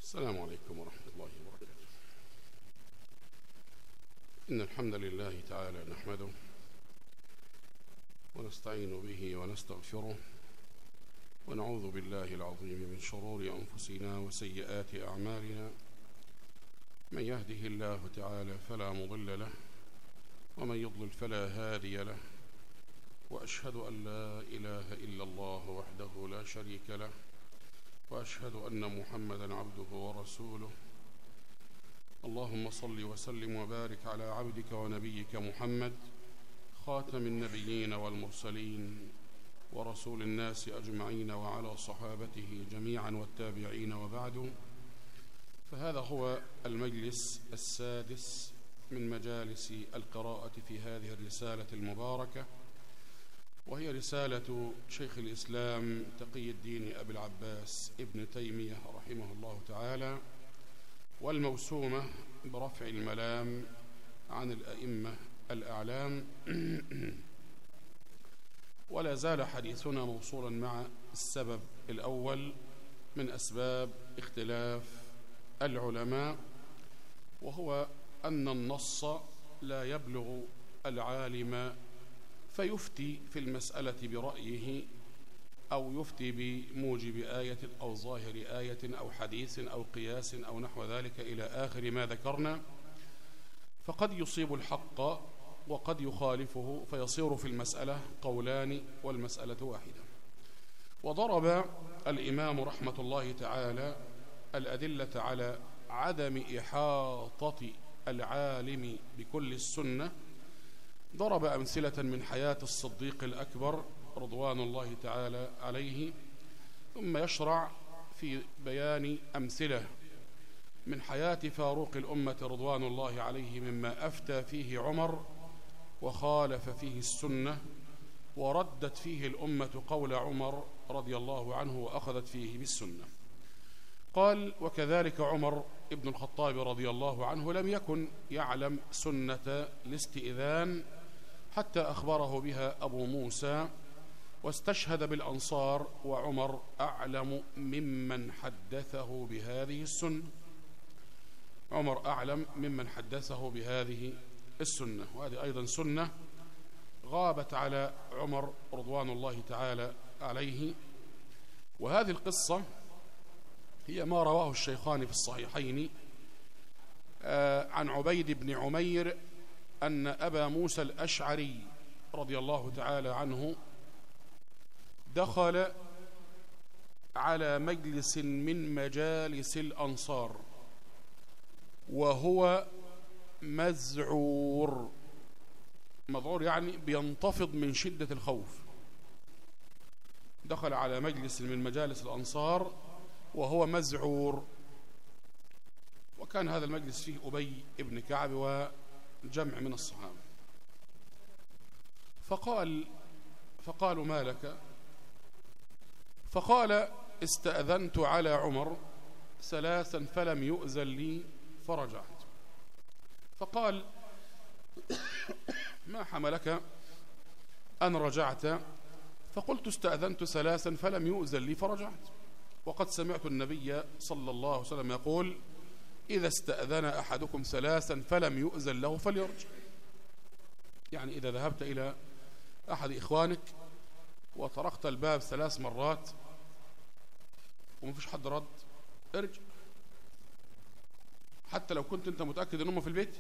السلام عليكم ورحمة الله وبركاته. إن الحمد لله تعالى نحمده ونستعين به ونستغفره ونعوذ بالله العظيم من شرور أنفسنا وسيئات أعمالنا. من يهده الله تعالى فلا مضل له ومن يضلل فلا هادي له، وأشهد أن لا إله إلا الله وحده لا شريك له، وأشهد أن محمدًا عبده ورسوله. اللهم صل وسلم وبارك على عبدك ونبيك محمد، خاتم النبيين والمرسلين ورسول الناس أجمعين، وعلى صحابته جميعا والتابعين، وبعد. فهذا هو المجلس السادس من مجالس القراءة في هذه الرسالة المباركة، وهي رسالة شيخ الإسلام تقي الدين أبي العباس ابن تيمية رحمه الله تعالى، والموسومة برفع الملام عن الأئمة الأعلام. ولا زال حديثنا موصولا مع السبب الأول من أسباب اختلاف العلماء، وهو أن النص لا يبلغ العالم فيفتي في المسألة برأيه، أو يفتي بموجب آية أو ظاهر آية أو حديث أو قياس أو نحو ذلك إلى آخر ما ذكرنا، فقد يصيب الحق وقد يخالفه، فيصير في المسألة قولان والمسألة واحدة. وضرب الإمام رحمة الله تعالى الأدلة على عدم إحاطة العالم بكل السنة، ضرب أمثلة من حياة الصديق الأكبر رضوان الله تعالى عليه، ثم يشرع في بيان أمثلة من حياة فاروق الأمة رضوان الله عليه، مما أفتى فيه عمر وخالف فيه السنة، وردت فيه الأمة قول عمر رضي الله عنه وأخذت فيه بالسنة. قال: وكذلك عمر ابن الخطاب رضي الله عنه لم يكن يعلم سنة الاستئذان حتى أخبره بها أبو موسى، واستشهد بالأنصار، وعمر أعلم ممن حدثه بهذه السنة. عمر أعلم ممن حدثه بهذه السنة، وهذه أيضا سنة غابت على عمر رضوان الله تعالى عليه. وهذه القصة هي ما رواه الشيخان في الصحيحين عن عبيد بن عمير أن أبا موسى الأشعري رضي الله تعالى عنه دخل على مجلس من مجالس الأنصار وهو مذعور. مذعور يعني بينتفض من شدة الخوف. دخل على مجلس من مجالس الأنصار وهو مذعور، وكان هذا المجلس فيه أبي ابن كعب وجمع من الصحابة. فقالوا: ما لك؟ فقال: استأذنت على عمر ثلاثا فلم يؤذن لي فرجعت. فقال: ما حملك أن رجعت؟ فقلت: استأذنت ثلاثا فلم يؤذن لي فرجعت، وقد سمعت النبي صلى الله عليه وسلم يقول: إذا استأذن أحدكم ثلاثا فلم يؤذن له فليرجع. يعني إذا ذهبت إلى أحد إخوانك وطرقت الباب 3 مرات ومفيش حد رد، ارجع، حتى لو كنت أنت متأكد أنهم في البيت.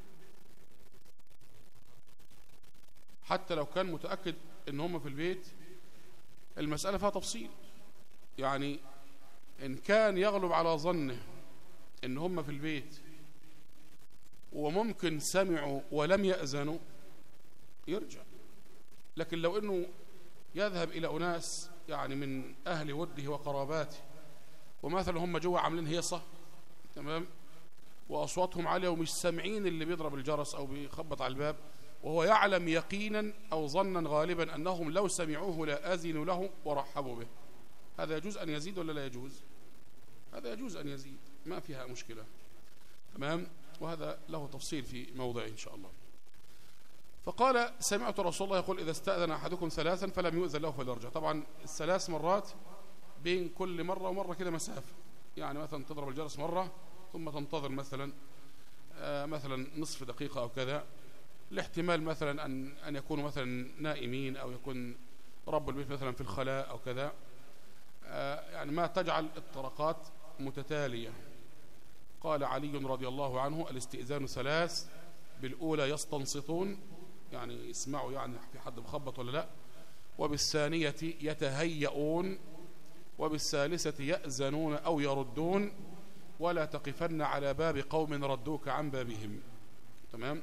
حتى لو كان متأكد أنهم في البيت، المسألة فيها تفصيل. يعني إن كان يغلب على ظنه إن هم في البيت وممكن سمعوا ولم يأذنوا، يرجع. لكن لو إنه يذهب إلى أناس يعني من أهل وده وقراباته، ومثلا هم جوا عاملين هيصة، تمام، وأصواتهم عالية ومش سامعين اللي بيضرب الجرس أو بيخبط على الباب، وهو يعلم يقينا أو ظنا غالبا أنهم لو سمعوه لا أذنوا له ورحبوا به، هذا يجوز أن يزيد ولا لا يجوز؟ هذا يجوز أن يزيد، ما فيها مشكلة، تمام. وهذا له تفصيل في موضع إن شاء الله. فقال: سمعت رسول الله يقول: إذا استأذن أحدكم ثلاثا فلم يؤذن له فليرجع. طبعا 3 مرات بين كل مرة ومرة كده مسافة، يعني مثلا تضرب الجرس مرة ثم تنتظر مثلا نصف دقيقة أو كذا، الاحتمال مثلا أن يكونوا مثلا نائمين أو يكون رب البيت مثلا في الخلاء أو كذا، يعني ما تجعل الطرقات متتالية. قال علي رضي الله عنه: الاستئذان 3، بالأولى يستنصتون يعني يسمعوا يعني في حد مخبط ولا لا، وبالثانية يتهيئون، وبالثالثة يأذنون أو يردون، ولا تقفن على باب قوم ردوك عن بابهم. تمام.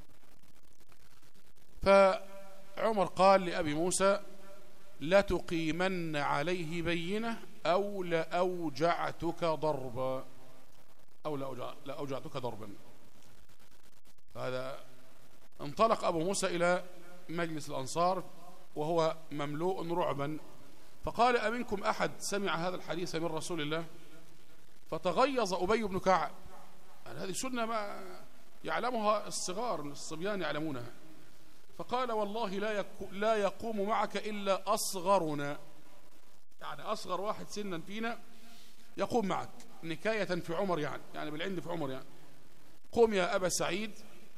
فعمر قال لأبي موسى: لا تقيمن عليه بينة أو لأوجعتك ضربا، أو لأوجعتك ضربا. هذا انطلق أبو موسى إلى مجلس الأنصار وهو مملوء رعبا، فقال: أمنكم أحد سمع هذا الحديث من رسول الله؟ فتغيظ أبي بن كعب، يعني هذه سنة ما يعلمها الصغار، الصبيان يعلمونها. فقال: والله لا يقوم معك إلا أصغرنا، يعني أصغر واحد سنا فينا يقوم معك، نكاية في عمر يعني بالعند في عمر يعني. قم يا أبا سعيد.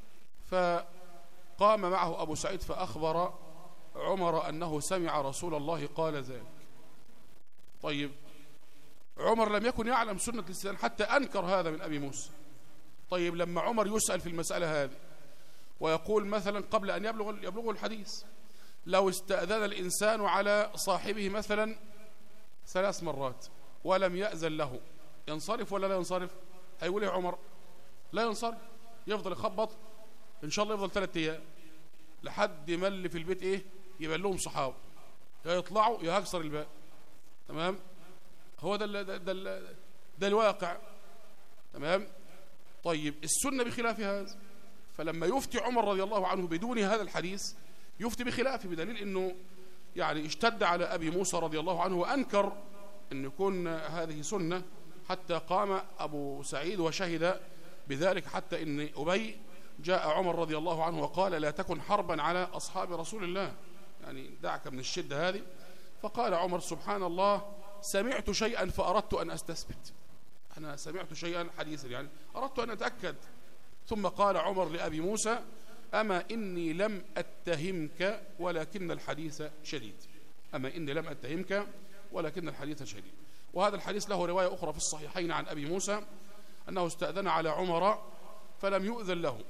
فقام معه أبو سعيد فأخبر عمر أنه سمع رسول الله قال ذلك. طيب، عمر لم يكن يعلم سنة الاستئذان حتى أنكر هذا من أبي موسى. طيب، لما عمر يسأل في المسألة هذه ويقول مثلا قبل أن يبلغه الحديث: لو استأذن الإنسان على صاحبه مثلا 3 مرات ولم يأذن له، ينصرف ولا لا ينصرف؟ هيقول يا عمر: لا ينصرف، يفضل يخبط إن شاء الله، يفضل 3 أيام لحد ما اللي في البيت يبقى لهم صحابه، يا يطلعوا يا هكسر الباب. تمام. هو ده الواقع. تمام. طيب، السنة بخلاف هذا. فلما يفتي عمر رضي الله عنه بدون هذا الحديث يفتي بخلافه، بدليل انه يعني اشتد على ابي موسى رضي الله عنه وانكر ان يكون هذه سنة، حتى قام ابو سعيد وشهد بذلك، حتى ان ابي جاء عمر رضي الله عنه وقال: لا تكن حربا على اصحاب رسول الله، يعني دعك من الشدة هذه. فقال عمر: سبحان الله، سمعت شيئا فأردت أن أستثبت، أنا سمعت شيئا حديثا يعني أردت أن أتأكد. ثم قال عمر لأبي موسى: أما إني لم أتهمك ولكن الحديث شديد. أما إني لم أتهمك ولكن الحديث شديد. وهذا الحديث له رواية أخرى في الصحيحين عن أبي موسى أنه استأذن على عمر فلم يؤذن له،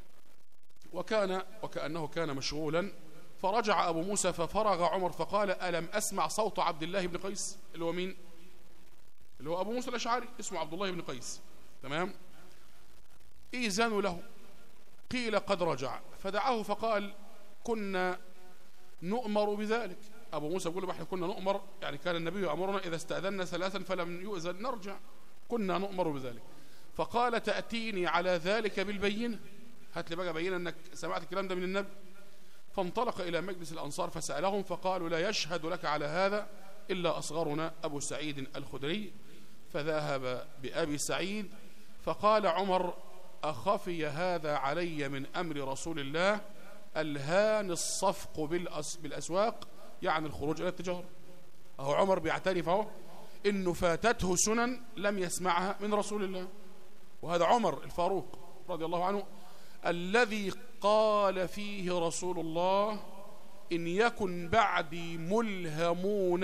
وكأنه كان مشغولا، فرجع أبو موسى ففرغ عمر فقال: ألم أسمع صوت عبد الله بن قيس؟ اللي هو مين؟ اللي هو أبو موسى الأشعري، اسمه عبد الله بن قيس. تمام. إيذان له، قيل قد رجع، فدعاه فقال: كنا نؤمر بذلك. أبو موسى يقول: احنا كنا نؤمر، يعني كان النبي يأمرنا إذا استأذنا 3 فلم يؤذن نرجع، كنا نؤمر بذلك. فقال: تأتيني على ذلك بالبينة، هات لي بقى بينة أنك سمعت الكلام ده من النبي. فانطلق إلى مجلس الأنصار فسألهم فقالوا: لا يشهد لك على هذا إلا أصغرنا أبو سعيد الخدري. فذهب بأبي سعيد. فقال عمر: أخفي هذا علي من أمر رسول الله، الهان الصفق بالأسواق، يعني الخروج إلى التجارة. أهو عمر بيعترف أهو إنه فاتته سنن لم يسمعها من رسول الله. وهذا عمر الفاروق رضي الله عنه الذي قال فيه رسول الله: إن يكن بعدي ملهمون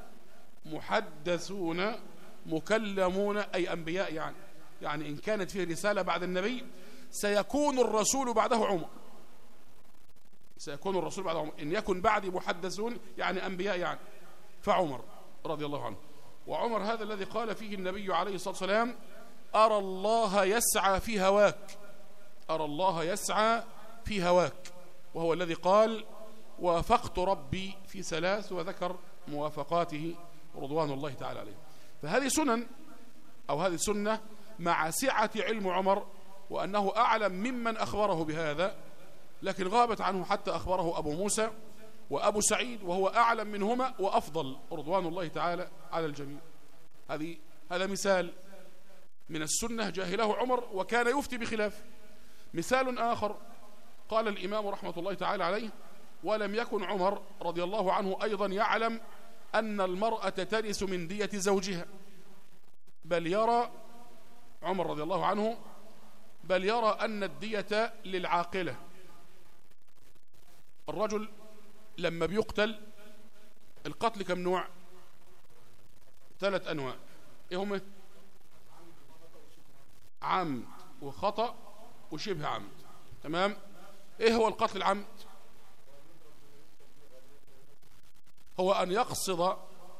محدثون مكلمون، أي أنبياء، يعني إن كانت فيه رسالة بعد النبي سيكون الرسول بعده عمر، سيكون الرسول بعده عمر. إن يكن بعدي محدثون يعني أنبياء، فعمر رضي الله عنه. وعمر هذا الذي قال فيه النبي عليه الصلاة والسلام: أرى الله يسعى في هواك، أرى الله يسعى في هواك، وهو الذي قال: وافقت ربي في 3، وذكر موافقاته رضوان الله تعالى عليه. فهذه سنن، أو هذه سنة مع سعة علم عمر وأنه أعلم ممن أخبره بهذا، لكن غابت عنه حتى أخبره أبو موسى وأبو سعيد، وهو أعلم منهما وأفضل رضوان الله تعالى على الجميع. هذا مثال من السنة جاهله عمر وكان يفتي بخلاف. مثال آخر قال الإمام رحمة الله تعالى عليه: ولم يكن عمر رضي الله عنه أيضا يعلم أن المرأة ترث من دية زوجها، بل يرى عمر رضي الله عنه بل يرى أن الدية للعاقلة. الرجل لما بيقتل القتل كم نوع؟ 3 أنواع. ايه هم؟ عمد وخطأ وشبه عمد. تمام. ايه هو القتل العمد؟ هو أن يقصد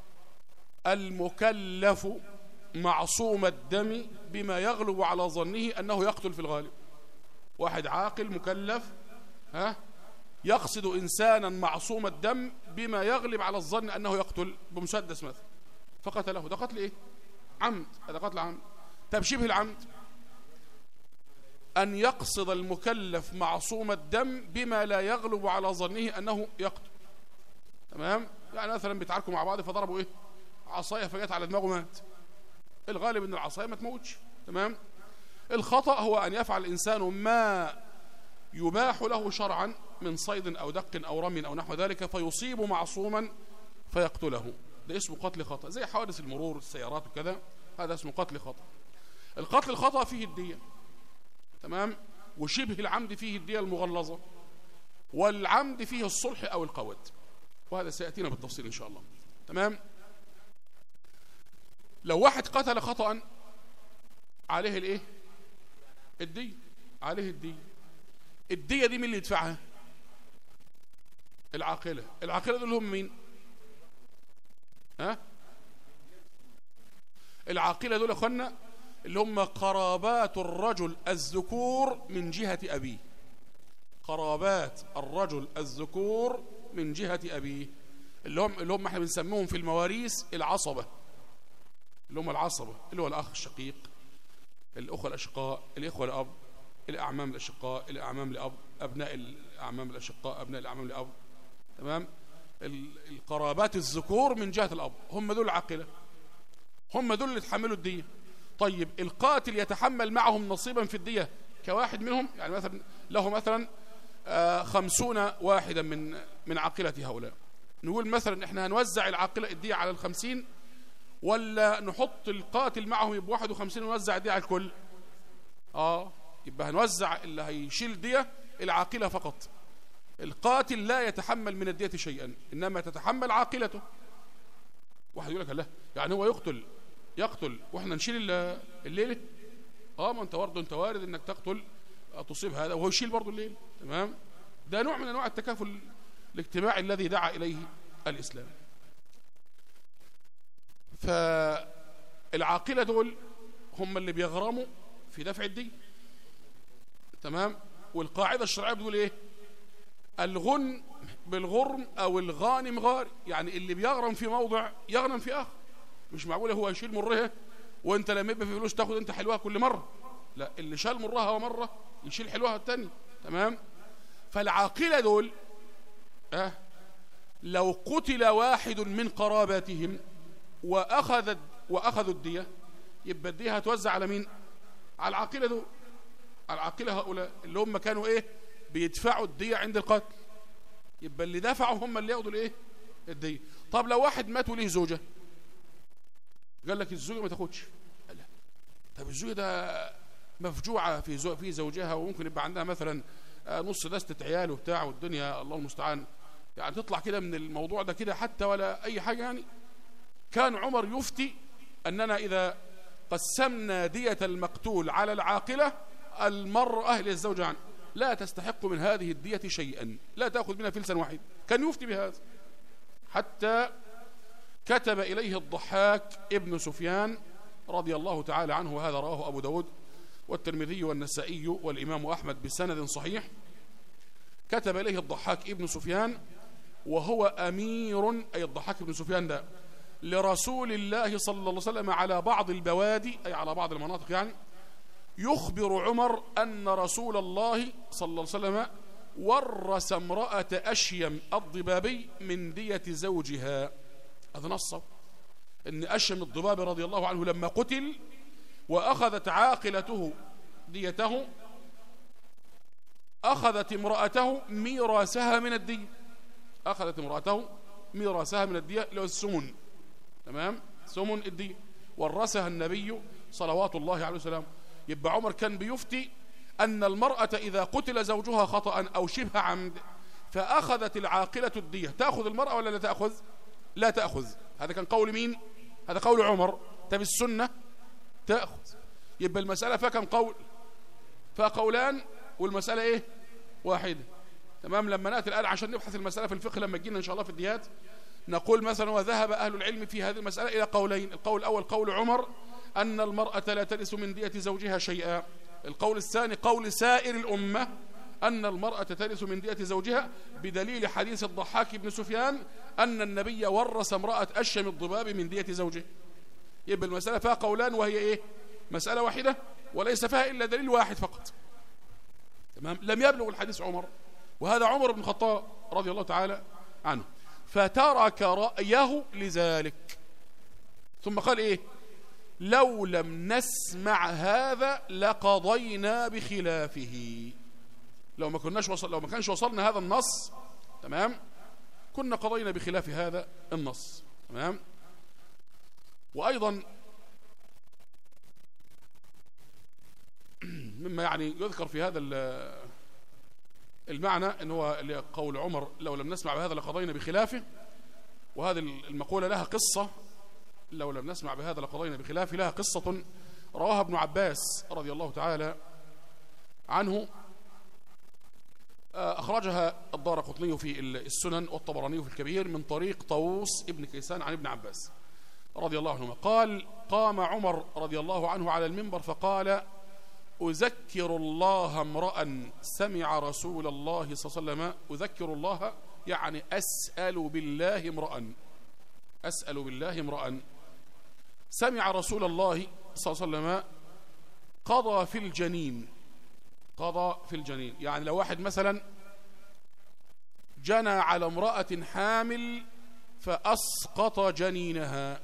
المكلف معصوم الدم بما يغلب على ظنه أنه يقتل في الغالب. واحد عاقل مكلف يقصد إنسانا معصوم الدم بما يغلب على الظن أنه يقتل بمسدس مثلا فقتله. ده قتل إيه؟ عمد. هذا قتل عمد. طب شبه العمد أن يقصد المكلف معصوم الدم بما لا يغلب على ظنه أنه يقتل. تمام. يعني مثلا بيتعاركوا مع بعض فضربوا إيه؟ عصاية فجت على دماغه مات. الغالب أن العصاية ما تموتش. تمام. الخطأ هو أن يفعل الإنسان ما يباح له شرعا من صيد أو دق أو رمي أو نحو ذلك فيصيب معصوما فيقتله. ده اسمه قتل خطأ، زي حوادث المرور السيارات وكذا. هذا اسمه قتل خطأ. القتل الخطأ فيه الدية. تمام. وشبه العمد فيه الدية المغلظة، والعمد فيه الصلح أو القود، وهذا سيأتينا بالتفصيل إن شاء الله. تمام. لو واحد قتل خطأ عليه الايه؟ الدية. عليه الدية. الدية دي مين اللي يدفعها؟ العاقلة. العاقلة دول هم مين؟ العاقلة دول أخوانا اللي هم قرابات الرجل الذكور من جهة أبيه. قرابات الرجل الذكور من جهة أبيه اللي هم احنا بنسميهم في المواريث العصبة. اللي هم العصبة اللي هو الأخ الشقيق، الأخوة الأشقاء، الإخوة الأب، الأعمام الأشقاء، الأعمام لأب، أبناء الأعمام الأشقاء، أبناء الأعمام لأب. تمام. القرابات الذكور من جهة الأب هم دول العاقلة، هم دول اللي يتحملوا الدية. طيب القاتل يتحمل معهم نصيبا في الدية كواحد منهم، يعني مثلا له مثلا 50 واحدا من عاقلة هؤلاء. نقول مثلا احنا هنوزع العاقلة الدية على 50 ولا نحط القاتل معهم يبقى 51 ونوزع الدية على الكل؟ يبقى هنوزع اللي هيشيل دية العاقلة فقط. القاتل لا يتحمل من الدية شيئا، إنما تتحمل عاقلته. واحد يقول لك لا يعني هو يقتل واحنا نشيل الليلة؟ ما انت برضه انت وارد انك تقتل تصيب هذا وهو يشيل برضه الليل. تمام. ده نوع من انواع التكافل الاجتماعي الذي دعا اليه الاسلام. فالعاقلة دول هم اللي بيغرموا في دفع الدين. تمام. والقاعدة الشرعية بتقول ايه؟ الغن بالغرم او الغانم غار، يعني اللي بيغرم في موضع يغنم في اخر. مش معقوله هو يشيل مرها وانت لما يبقى في فلوس تاخد انت حلوها كل مره. لا، اللي شال مرها هو مره يشيل حلوها الثاني. تمام. فالعاقلة دول لو قتل واحد من قراباتهم واخذوا الدية يبقى الدية هتوزع على مين؟ على العاقلة دول. العاقلة هؤلاء اللي هم كانوا بيدفعوا الدية عند القتل، يبقى اللي دفعوا هم اللي ياخدوا الدية. طب لو واحد مات وليه زوجة قال لك الزوجة ما تاخدش. لا. طب الزوجة ده مفجوعة في زوجها وممكن يبقى عندها مثلا نص دستة عيال وبتاع والدنيا الله المستعان، يعني تطلع كده من الموضوع ده كده حتى ولا أي حاجة. يعني كان عمر يفتي أننا إذا قسمنا دية المقتول على العاقلة المرأة للزوج عنه لا تستحق من هذه الدية شيئا، لا تأخذ منها فلسا واحد. كان يفتي بهذا حتى كتب إليه الضحاك ابن سفيان رضي الله تعالى عنه، وهذا رواه أبو داود والترمذي والنسائي والإمام أحمد بسند صحيح. كتب إليه الضحاك ابن سفيان وهو أمير، أي الضحاك ابن سفيان ده، لرسول الله صلى الله عليه وسلم على بعض البوادي، أي على بعض المناطق، يعني يخبر عمر أن رسول الله صلى الله عليه وسلم ورث امرأة أشيم الضبابي من دية زوجها. هذا نصه أن أشيم الضبابي رضي الله عنه لما قتل وأخذت عاقلته ديته أخذت امرأته ميراثها من الدية. أخذت امرأته ميراثها من الدية اللي هو السمن. تمام. سمن الدية. ورثها النبي صلوات الله عليه وسلم. يبقى عمر كان بيفتي أن المرأة إذا قتل زوجها خطأ أو شبه عمد فأخذت العاقلة الدية، تأخذ المرأة ولا لا تأخذ؟ لا تأخذ. هذا كان قول مين؟ هذا قول عمر. طب السنة تأخذ. يبقى المسألة فيها كم قول؟ فيها قولان والمسألة إيه؟ واحدة. تمام. لما نأتي الآن عشان نبحث المسألة في الفقه لما تجينا إن شاء الله في الديات نقول مثلا وذهب أهل العلم في هذه المسألة إلى قولين. القول الأول قول عمر أن المرأة لا ترث من دية زوجها شيئا. القول الثاني قول سائر الأمة أن المرأة ترث من دية زوجها بدليل حديث الضحاك بن سفيان أن النبي ورث امرأة أشم الضباب من دية زوجه. يبقى المسألة فيها قولان وهي إيه؟ مسألة واحدة وليس فيها إلا دليل واحد فقط. تمام. لم يبلغ الحديث عمر، وهذا عمر بن الخطاب رضي الله تعالى عنه، فترك رأيه لذلك. ثم قال إيه؟ لو لم نسمع هذا لقضينا بخلافه. لو ما كانش وصلنا هذا النص، تمام، كنا قضينا بخلاف هذا النص. تمام. وأيضا مما يعني يذكر في هذا المعنى ان هو قول عمر لو لم نسمع بهذا لقضينا بخلافه، وهذه المقولة لها قصة. لو لم نسمع بهذا لقضينا بخلافه لها قصة رواها ابن عباس رضي الله تعالى عنه، أخرجها الدارقطني في السنن والطبراني في الكبير من طريق طاووس ابن كيسان عن ابن عباس رضي الله عنهما قال: قام عمر رضي الله عنه على المنبر فقال: أذكر الله امرأ سمع رسول الله صلى الله عليه وسلم. أذكر الله يعني أسأل بالله امرأ، أسأل بالله امرأ سمع رسول الله صلى الله عليه وسلم قضى في الجنين. قضى في الجنين يعني لو واحد مثلا جنى على امرأة حامل فأسقط جنينها،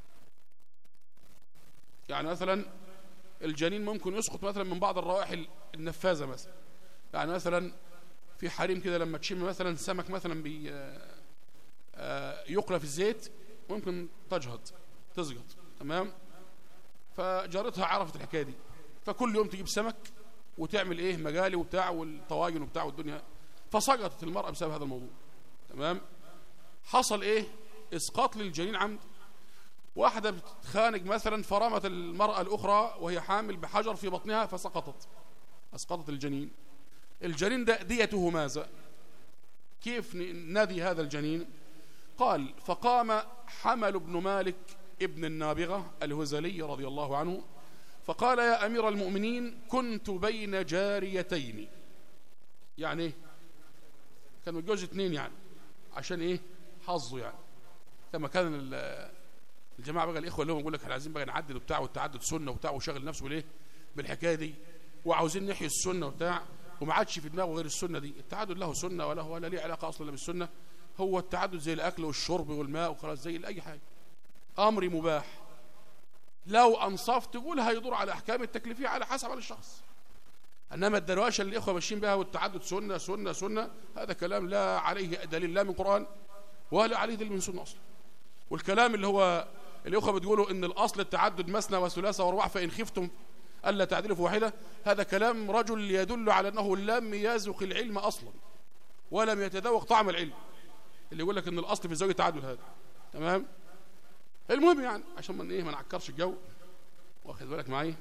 يعني مثلا الجنين ممكن يسقط مثلا من بعض الروائح النفاذة مثلا، يعني مثلا في حريم كده لما تشم مثلا سمك مثلا يقلى في الزيت ممكن تجهض تسقط. تمام. فجارتها عرفت الحكايه دي، فكل يوم تجيب سمك وتعمل ايه مجالي وبتاع والطواجن وبتاع والدنيا، فسقطت المرأة بسبب هذا الموضوع. تمام. حصل ايه؟ اسقاط للجنين عمد. واحدة بتخانق مثلا فرمت المرأة الأخرى وهي حامل بحجر في بطنها فسقطت، أسقطت الجنين. الجنين ده ديته ماذا؟ كيف ندي هذا الجنين؟ قال: فقام حمل بن مالك ابن النابغة الهزلي رضي الله عنه فقال: يا أمير المؤمنين كنت بين جاريتين. يعني ايه؟ كان متجوز اتنين يعني عشان ايه؟ حظه يعني. كما كان الجماعة بقى الإخوة اللي هم يقول لك احنا عايزين بقى نعدل وبتاع والتعدد سنة وبتاع وشغل نفسه بالايه؟ بالحكاية دي، وعاوزين نحيي السنة وبتاع، وما عادش في دماغه غير السنة دي. التعدد له سنة ولا ليه علاقة أصلا بالسنة. هو التعدد زي الأكل والشرب والماء وخلاص، زي أي حاجة، أمر مباح. لو أنصفت تقول هيدور على أحكام التكليفية على حسب الشخص. إنما الدرواشة اللي الإخوة ماشيين بها والتعدد سنة سنة سنة، هذا كلام لا عليه دليل لا من قرآن ولا عليه دليل من سنة أصلا. والكلام اللي هو الإخوة بتقولوا إن الأصل التعدد مثنى وثلاثة ورباع فإن خفتم ألا تعدلوا في واحدة، هذا كلام رجل يدل على أنه لم يذوق العلم أصلا ولم يتذوق طعم العلم، اللي يقول لك إن الأصل في الزوج التعدد هذا. تمام. المهم يعني عشان ما نعكرش الجو، واخد بالك معايا.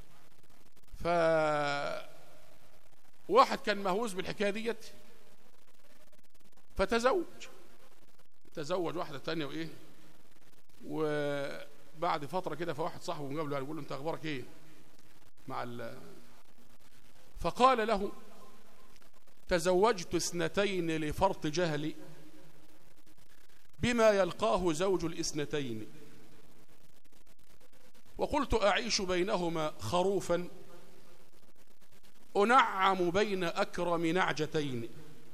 واحد كان مهووس بالحكايه ديت فتزوج واحده ثانيه وايه، وبعد فتره كده فواحد صاحبه مقابله يقول له: انت اخبارك ايه مع فقال له: تزوجت 2 لفرط جهلي بما يلقاه زوج ال2، وقلت أعيش بينهما خروفا أنعم بين أكرم نعجتين،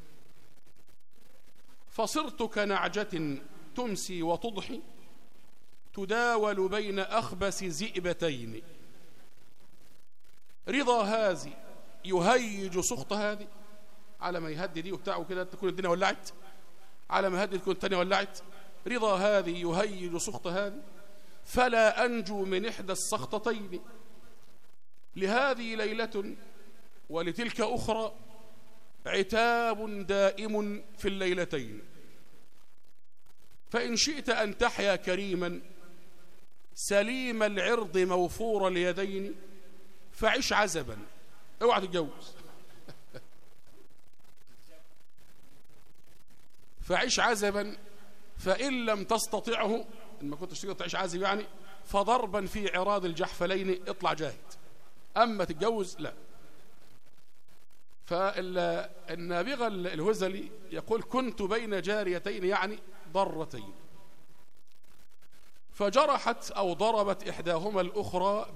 فصرت كنعجة تمسي وتضحي تداول بين أخبث ذئبتين، رضا هذه يهيج سخط هذه. على ما يهدي دي وبتاع وكده تكون الدنيا ولعت، على ما يهدي تكون الثانية ولعت. رضا هذه يهيج سخط هذه، فلا أنجو من إحدى السخطتين، لهذه ليلة ولتلك أخرى عتاب دائم في الليلتين، فإن شئت أن تحيا كريما سليم العرض موفور اليدين فعش عزبا، اوعى تتجوز. فعش عزبا فإن لم تستطعه، إن ما كنتش تقدر تعيش عازب يعني، فضربا في عراض الجحفلين، اطلع جاهد، أما تتجوز لا. فالنابغة الهزلي يقول كنت بين جاريتين يعني ضرتين، فجرحت أو ضربت إحداهما الأخرى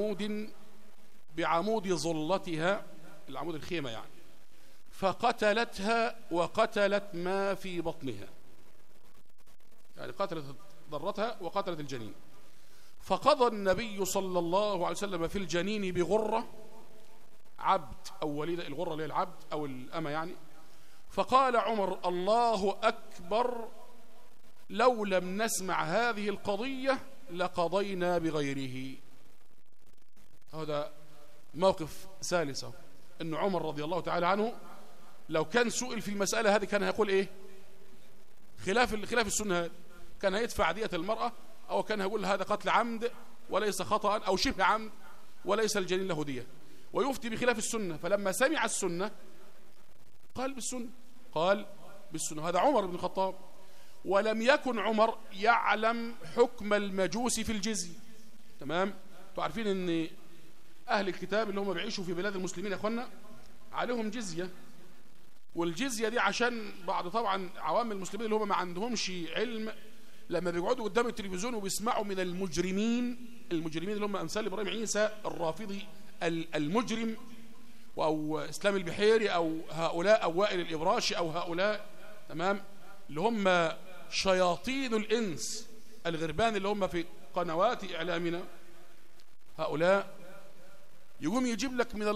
بعمود ظلتها، العمود الخيمة يعني، فقتلتها وقتلت ما في بطنها، يعني قتلت ضرتها وقتلت الجنين. فقضى النبي صلى الله عليه وسلم في الجنين بغرة عبد أو وليدة، الغرة اللي هي العبد أو الأمة يعني. فقال عمر الله أكبر، لو لم نسمع هذه القضية لقضينا بغيره. هذا موقف ثالث، أن عمر رضي الله تعالى عنه لو كان سئل في المسألة هذه كان هيقول إيه؟ خلاف السنة هذه، كان هيدفع دية المرأة، أو كان هيقول هذا قتل عمد وليس خطأ، أو شبه عمد وليس الجنين له دية، ويفتي بخلاف السنة. فلما سمع السنة قال بالسنة، هذا عمر بن الخطاب. ولم يكن عمر يعلم حكم المجوس في الجزية، تمام؟ تعرفين ان اهل الكتاب اللي هم بيعيشوا في بلاد المسلمين يا اخوانا عليهم جزية، والجزية دي عشان بعض طبعا عوام المسلمين اللي هم ما عندهمش علم، لما بيقعدوا قدام التلفزيون وبيسمعوا من المجرمين اللي هم امثال ابراهيم عيسى الرافضي المجرم، او اسلام البحيري، او هؤلاء او وائل الابراشي، او هؤلاء، تمام، اللي هم شياطين الانس الغربان اللي هم في قنوات اعلامنا، هؤلاء يقوم يجيب لك من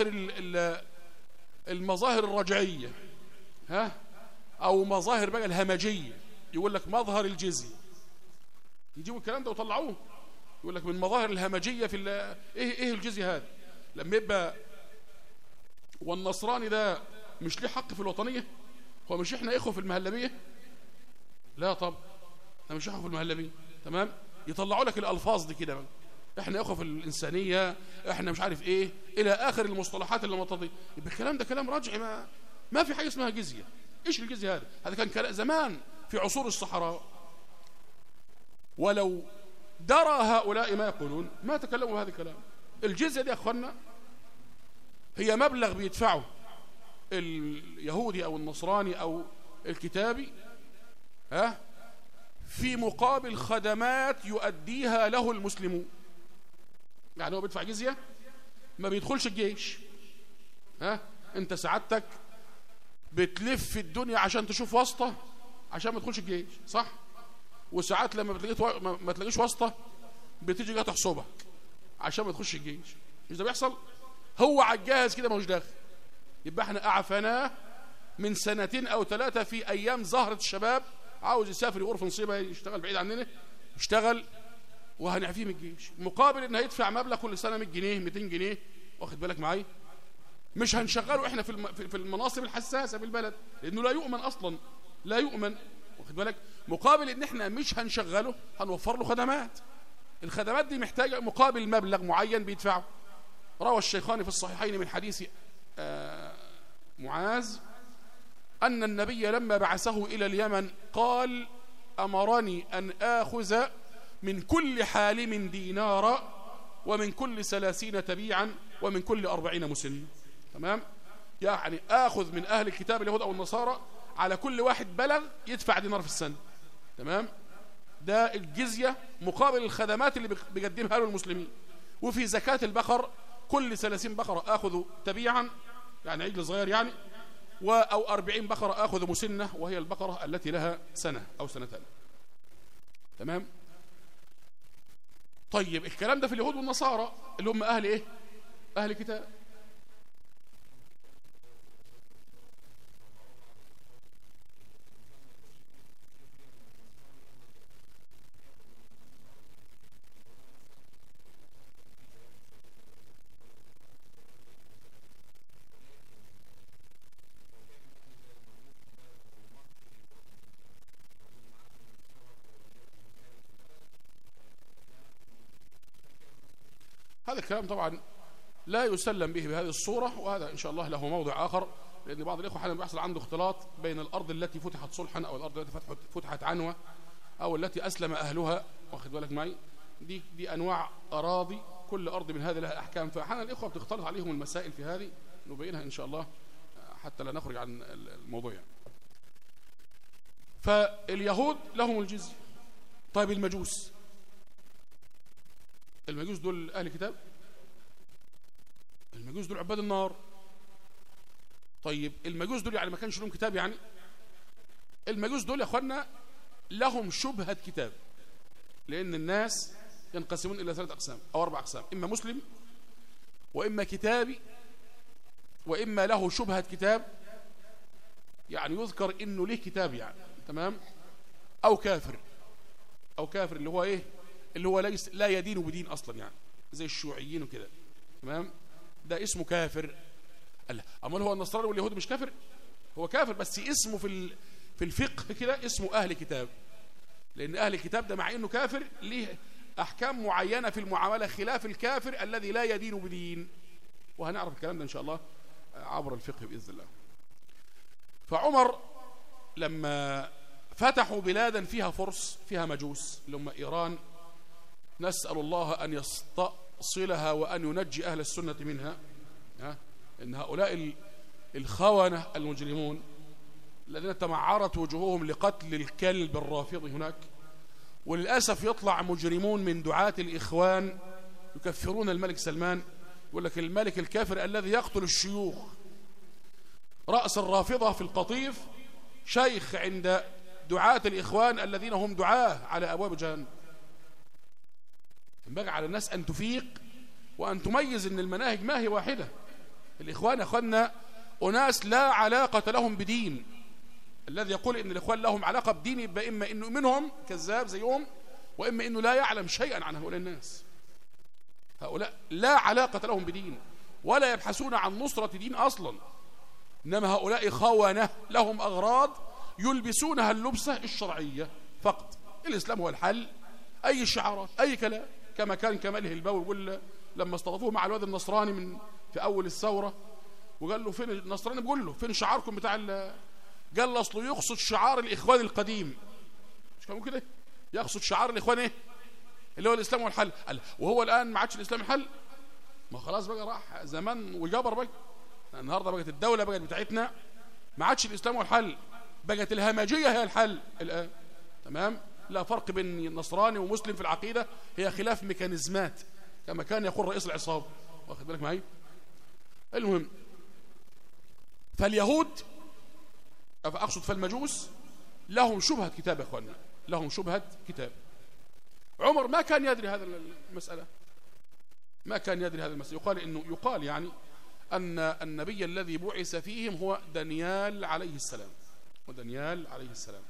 المظاهر الرجعية، او مظاهر بقى الهمجية، يقول لك مظهر الجزية، يجيبوا الكلام ده وطلعوه، يقول لك من مظاهر الهمجية في ايه الجزية هذا؟ لما يبقى والنصراني ده مش ليه حق في الوطنية؟ هو مش احنا اخوه في المهلبية؟ لا طب احنا مش اخوه في المهلبية، تمام؟ يطلعوا لك الالفاظ دي كده، احنا اخوه في الانسانية، احنا مش عارف ايه الى اخر المصطلحات اللي مطاطي. يبقى الكلام ده كلام رجعي، ما في حاجة اسمها جزية. ايش الجزية هذا كان كلام زمان في عصور الصحراء، ولو درى هؤلاء ما يقولون ما تكلموا بهذا الكلام. الجزية دي يا اخوانا هي مبلغ بيدفعه اليهودي او النصراني او الكتابي في مقابل خدمات يؤديها له المسلمون. يعني هو بيدفع جزية، ما بيدخلش الجيش، انت سعادتك بتلف في الدنيا عشان تشوف واسطة عشان ما تدخلش الجيش، صح؟ وساعات لما ما تلاقيش واسطة بتيجي جاي تحصبك عشان ما تخش الجيش. مش ده بيحصل؟ هو على الجاهز كده ما هوش داخل. يبقى احنا اعفناه من 2 أو 3 في ايام زهرة الشباب، عاوز يسافر يغرف نصيبه يشتغل بعيد عننا، يشتغل وهنعفيه من الجيش، مقابل ان هيدفع مبلغ كل سنة 100 جنيه 200 جنيه، واخد بالك معايا؟ مش هنشغله احنا في المناصب الحساسة في البلد، لانه لا يؤمن اصلا، لا يؤمن، واخد بالك؟ مقابل ان احنا مش هنشغله، هنوفر له خدمات. الخدمات دي محتاجة مقابل مبلغ معين بيدفعه. روى الشيخان في الصحيحين من حديث معاذ أن النبي لما بعثه إلى اليمن قال أمرني أن آخذ من كل حالم دينارا، ومن كل 30 تبيعا، ومن كل 40 مسنا. تمام؟ يعني آخذ من أهل الكتاب اليهود أو النصارى على كل واحد بلغ يدفع دينار في السنة. تمام؟ ده الجزية مقابل الخدمات اللي بيقدمها له المسلمين. وفي زكاة البقر كل 30 بقرة آخذ تبيعا، يعني عجل صغير يعني، أو 40 بقرة آخذ مسنة، وهي البقرة التي لها سنة أو سنتين. تمام؟ طيب الكلام ده في اليهود والنصارى اللي هم أهل إيه؟ أهل كتاب. هذا الكلام طبعا لا يسلم به بهذه الصورة، وهذا إن شاء الله له موضع آخر، لأن بعض الإخوة حاليا بيحصل عنده اختلاط بين الأرض التي فتحت صلحا أو الأرض التي فتحت عنوة أو التي أسلم أهلها، واخد بالك معي؟ دي أنواع أراضي، كل أرض من هذه لها أحكام، فأحيانا الإخوة بتختلط عليهم المسائل في هذه، نبينها إن شاء الله حتى لا نخرج عن الموضوع يعني. فاليهود لهم الجزية. طيب المجوس دول أهل كتاب؟ المجوس دول عباد النار. طيب المجوس دول يعني ما كانش لهم كتاب يعني؟ المجوس دول يا أخوانا لهم شبهة كتاب، لأن الناس ينقسمون إلى 3 أقسام أو 4 أقسام، إما مسلم وإما كتابي وإما له شبهة كتاب، يعني يذكر إنه له كتاب يعني، تمام، أو كافر اللي هو إيه؟ اللي هو لا يدين بدين أصلا يعني، زي الشيوعيين وكده، تمام، ده اسمه كافر. أما هو النصراني واليهود مش كافر؟ هو كافر بس اسمه في الفقه كده اسمه أهل كتاب، لأن أهل الكتاب ده مع إنه كافر ليه أحكام معينة في المعاملة خلاف الكافر الذي لا يدين بدين، وهنعرف الكلام ده إن شاء الله عبر الفقه بإذن الله. فعمر لما فتحوا بلادا فيها فرس فيها مجوس اللي هم إيران، نسأل الله أن يستأصلها وأن ينجي أهل السنة منها، إن هؤلاء الخونة المجرمون الذين تمعرت وجوههم لقتل الكلب الرافضي هناك، وللأسف يطلع مجرمون من دعاة الإخوان يكفرون الملك سلمان، يقول لك الملك الكافر الذي يقتل الشيوخ. رأس الرافضة في القطيف شيخ عند دعاة الإخوان الذين هم دعاة على أبواب جهنم. ينبغي على الناس أن تفيق وأن تميز أن المناهج ما هي واحدة. الإخوان أخوانا أناس لا علاقة لهم بدين، الذي يقول إن الإخوان لهم علاقة بدين يبقى إما إنه منهم كذاب زيهم، وإما إنه لا يعلم شيئا عن هؤلاء الناس. هؤلاء لا علاقة لهم بدين ولا يبحثون عن نصرة دين أصلا، إنما هؤلاء خونة لهم أغراض يلبسونها اللبسة الشرعية فقط. الإسلام هو الحل، أي شعارات أي كلام، كما كان كماله البوي يقول لما استضافوه مع الواد النصراني في أول الثورة، وقال له فين النصراني، بيقول له فين شعاركم بتاع قال له أصله يقصد شعار الإخوان القديم، مش كانوا كده يقصد شعار الإخوان إيه اللي هو الإسلام والحل. وهو الآن ما عادش الإسلام الحل، ما خلاص بقى راح زمان وجبر بقى، النهارده بقت الدولة بقت بتاعتنا، ما عادش الإسلام والحل، بقت الهمجية هي الحل الآن، تمام. لا فرق بين نصراني ومسلم في العقيدة، هي خلاف ميكانيزمات كما كان يقول رئيس العصابة، واخد بالك معي. المهم، فاليهود أقصد فالمجوس لهم شبهة كتاب يا أخوانا، لهم شبهة كتاب. عمر ما كان يدري هذا المسألة، ما كان يدري هذا المسألة. يقال يعني أن النبي الذي بعث فيهم هو دانيال عليه السلام، ودانيال عليه السلام.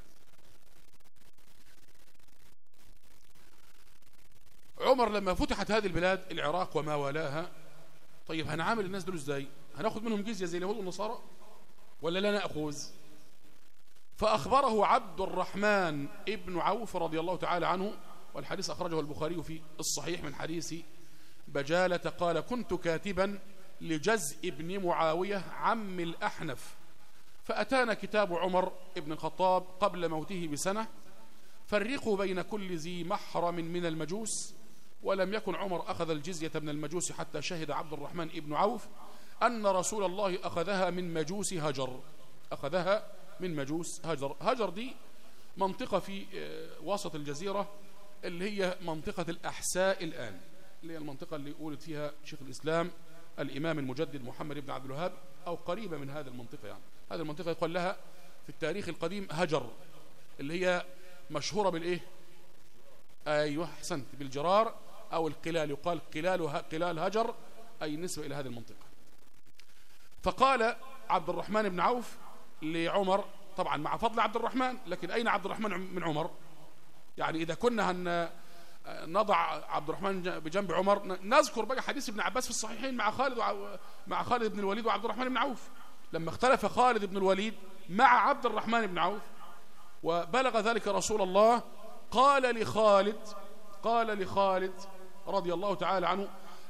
عمر لما فتحت هذه البلاد العراق وما والاها، طيب هنعامل الناس دول ازاي؟ هناخد منهم جزية زي اليهود والنصارى ولا لا نأخذ؟ فأخبره عبد الرحمن ابن عوف رضي الله تعالى عنه، والحديث أخرجه البخاري في الصحيح من حديث بجالة قال: كنت كاتبا لجزء بن معاوية عم الأحنف، فأتانا كتاب عمر ابن الخطاب قبل موته بسنة: فرقوا بين كل ذي محرم من المجوس. ولم يكن عمر أخذ الجزية من المجوس حتى شهد عبد الرحمن ابن عوف أن رسول الله أخذها من مجوس هجر، أخذها من مجوس هجر. هجر دي منطقة في وسط الجزيرة اللي هي منطقة الأحساء الآن، اللي هي المنطقة اللي ولد فيها شيخ الإسلام الإمام المجدد محمد بن عبد الوهاب، أو قريبة من هذه المنطقة يعني. هذه المنطقة يقال لها في التاريخ القديم هجر، اللي هي مشهورة بالإيه؟ أيوة أحسنت، بالجرار أو القلال، يقال قلال هجر، أي نسبة إلى هذه المنطقة. فقال عبد الرحمن بن عوف لعمر، طبعا مع فضل عبد الرحمن، لكن أين عبد الرحمن من عمر؟ يعني إذا كنا نضع عبد الرحمن بجنب عمر، نذكر بقى حديث ابن عباس في الصحيحين مع خالد بن الوليد وعبد الرحمن بن عوف، لما اختلف خالد بن الوليد مع عبد الرحمن بن عوف وبلغ ذلك رسول الله، قال لخالد رضي الله تعالى عنه: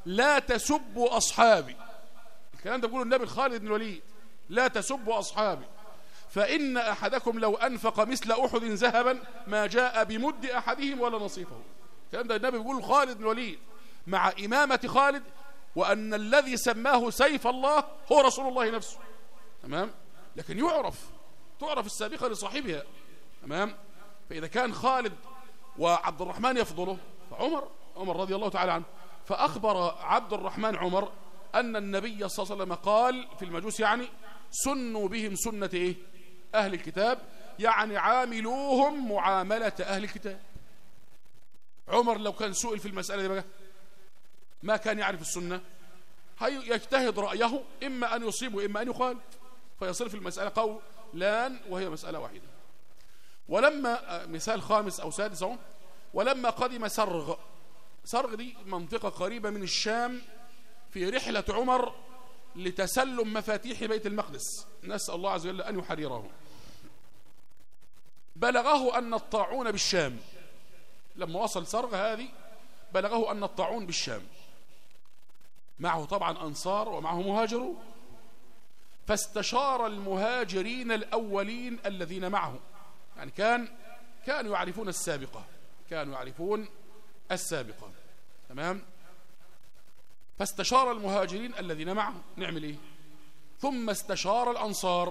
لا تسبوا أصحابي. الكلام ده بيقوله النبي خالد بن الوليد، لا تسبوا أصحابي فإن أحدكم لو أنفق مثل أحد ذهبا ما جاء بمد أحدهم ولا نصيفه. الكلام ده النبي بيقوله خالد بن الوليد مع إمامة خالد، وأن الذي سماه سيف الله هو رسول الله نفسه. تمام؟ لكن تعرف السابقة لصاحبها. تمام؟ فإذا كان خالد وعبد الرحمن يفضله فعمر رضي الله تعالى عنه، فأخبر عبد الرحمن عمر أن النبي صلى الله عليه وسلم قال في المجوس يعني سنوا بهم سنة إيه؟ أهل الكتاب، يعني عاملوهم معاملة أهل الكتاب. عمر لو كان سئل في المسألة دي بقى ما كان يعرف السنة، يجتهد رأيه إما أن يصيب وإما أن يخالف، فيصير في المسألة قولان وهي مسألة واحدة. ولما مثال خامس أو سادس أهو، ولما قدم سرغ دي منطقة قريبة من الشام في رحلة عمر لتسلم مفاتيح بيت المقدس، نسأل الله عز وجل أن يحرره، بلغه أن الطاعون بالشام. لما وصل سرغ هذه بلغه أن الطاعون بالشام، معه طبعا أنصار ومعه مهاجرون، فاستشار المهاجرين الأولين الذين معه، يعني كانوا يعرفون السابقة. تمام؟ فاستشار المهاجرين الذين معه نعمل إيه؟ ثم استشار الأنصار،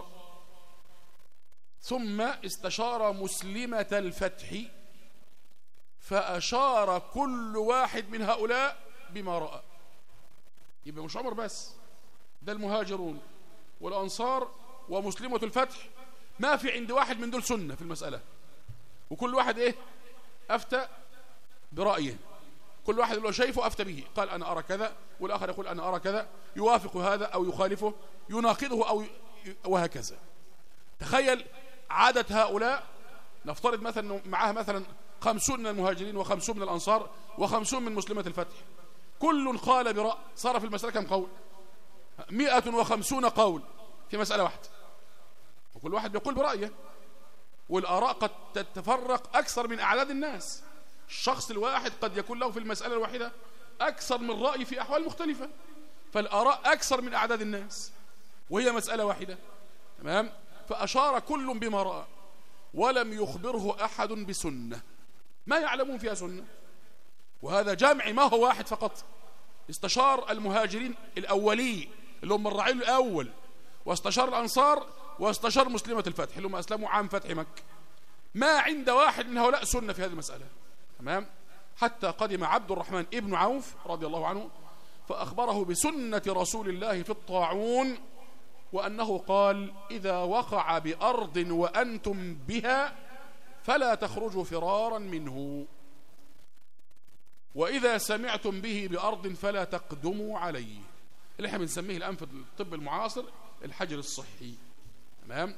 ثم استشار مسلمة الفتح، فأشار كل واحد من هؤلاء بما رأى. يبقى مش عمر بس، ده المهاجرون والأنصار ومسلمة الفتح، ما في عند واحد من دول سنة في المسألة، وكل واحد إيه؟ أفتى برأيه، كل واحد اللي شايفه أفتى به، قال أنا أرى كذا، والآخر يقول أنا أرى كذا، يوافق هذا أو يخالفه، يناقضه أو وهكذا. تخيل عدد هؤلاء، نفترض مثلا معاه مثلا 50 من المهاجرين و50 من الأنصار و50 من مسلمة الفتح، كل قال برأي، صار في المسألة كم قول؟ 150 قول في مسألة واحدة، وكل واحد بيقول برأيه، والآراء قد تتفرق أكثر من أعداد الناس. الشخص الواحد قد يكون له في المسألة الواحدة أكثر من رأي في أحوال مختلفة، فالآراء أكثر من أعداد الناس وهي مسألة واحدة. تمام؟ فأشار كل بما رأى، ولم يخبره أحد بسنة، ما يعلمون فيها سنة، وهذا جمع ما هو واحد فقط. استشار المهاجرين الأولين اللي هم الرعيل الأول، واستشار الأنصار، واستشار مسلمة الفتح اللي هم أسلموا عام فتح مكة، ما عند واحد من هؤلاء سنة في هذه المسألة. تمام؟ حتى قدم عبد الرحمن ابن عوف رضي الله عنه فأخبره بسنة رسول الله في الطاعون، وأنه قال إذا وقع بأرض وأنتم بها فلا تخرجوا فرارا منه، وإذا سمعتم به بأرض فلا تقدموا عليه، اللي احنا بنسميه الآن في الطب المعاصر الحجر الصحي. تمام؟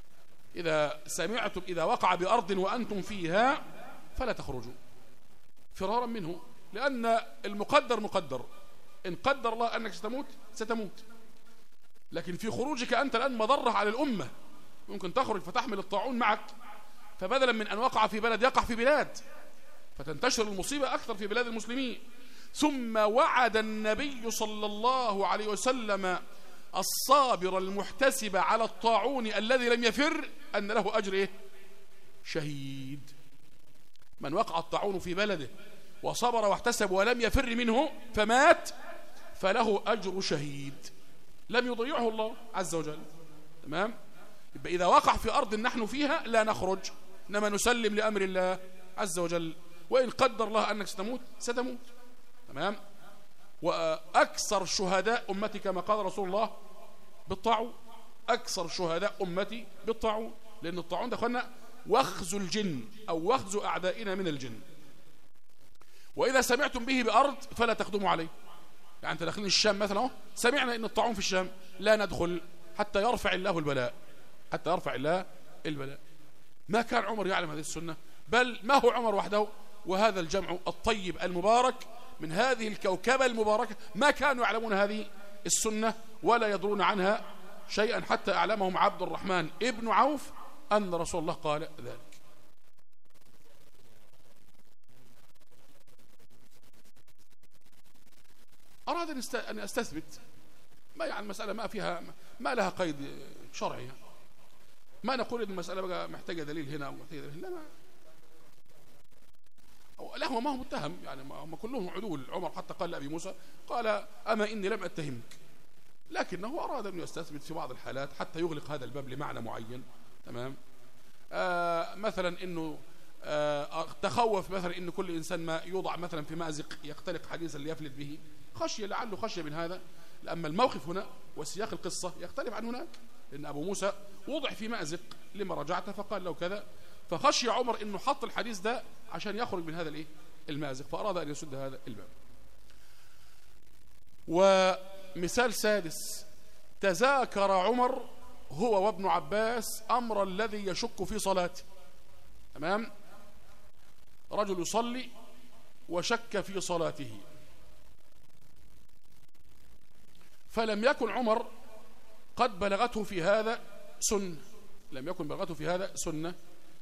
إذا وقع بأرض وأنتم فيها فلا تخرجوا فرارا منه، لأن المقدر مقدر، إن قدر الله أنك ستموت، لكن في خروجك أنت الآن مضرة على الأمة، ممكن تخرج فتحمل الطاعون معك، فبدلا من أن وقع في بلد يقع في بلاد، فتنتشر المصيبة أكثر في بلاد المسلمين. ثم وعد النبي صلى الله عليه وسلم الصابر المحتسب على الطاعون الذي لم يفر أن له أجر إيه؟ شهيد. من وقع الطاعون في بلده وصبر واحتسب ولم يفر منه فمات فله أجر شهيد، لم يضيعه الله عز وجل. تمام؟ يبقى إذا وقع في أرض نحن فيها لا نخرج، إنما نسلم لأمر الله عز وجل، وإن قدر الله أنك ستموت. تمام؟ وأكثر شهداء أمتي كما قال رسول الله بالطاعون، أكثر شهداء أمتي بالطاعون، لأن الطاعون ده أخوانا وخز الجن أو وخز أعدائنا من الجن. وإذا سمعتم به بأرض فلا تقدموا عليه، يعني أنت داخلين الشام مثلا، سمعنا إن الطاعون في الشام، لا ندخل حتى يرفع الله البلاء. ما كان عمر يعلم هذه السنة، بل ما هو عمر وحده وهذا الجمع الطيب المبارك من هذه الكوكبة المباركة ما كانوا يعلمون هذه السنة ولا يدرون عنها شيئا، حتى أعلمهم عبد الرحمن ابن عوف أن رسول الله قال ذلك. أراد أن يستثبت، ما يعني المسألة ما فيها، ما لها قيد شرعي يعني. ما نقول إن المسألة بقى محتاجة دليل هنا أو محتاجة دليل، لا لا، هو ما هو متهم يعني، هم كلهم عدول. عمر حتى قال لأبي موسى قال أما إني لم أتهمك، لكنه أراد أن يستثبت في بعض الحالات حتى يغلق هذا الباب لمعنى معين. تمام. مثلا إنه تخوف مثلا إن كل إنسان ما يوضع مثلا في مأزق يختلق حديثا ليفلت به، خشية، لعله خشية من هذا. أما الموقف هنا وسياق القصة يختلف عن هناك، لأن أبو موسى وضع في مأزق لما رجعت فقال له كذا، فخشي عمر إنه حط الحديث ده عشان يخرج من هذا المأزق، فأراد أن يسد هذا الباب. ومثال سادس، تذاكر عمر هو وابن عباس أمر الذي يشك في صلاته. تمام. رجل يصلي وشك في صلاته، فلم يكن عمر قد بلغته في هذا سنة، لم يكن بلغته في هذا سنة،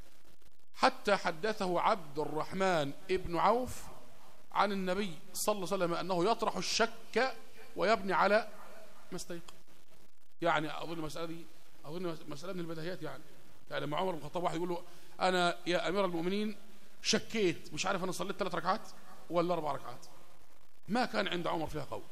حتى حدثه عبد الرحمن ابن عوف عن النبي صلى الله عليه وسلم أنه يطرح الشك ويبني على ما استيقن. يعني أظن المسألة دي مسألة من البديهيات يعني لما عمر بن الخطاب واحد يقول له أنا يا أمير المؤمنين شكيت، مش عارف أنا صليت 3 ركعات ولا 4 ركعات، ما كان عند عمر فيها قول.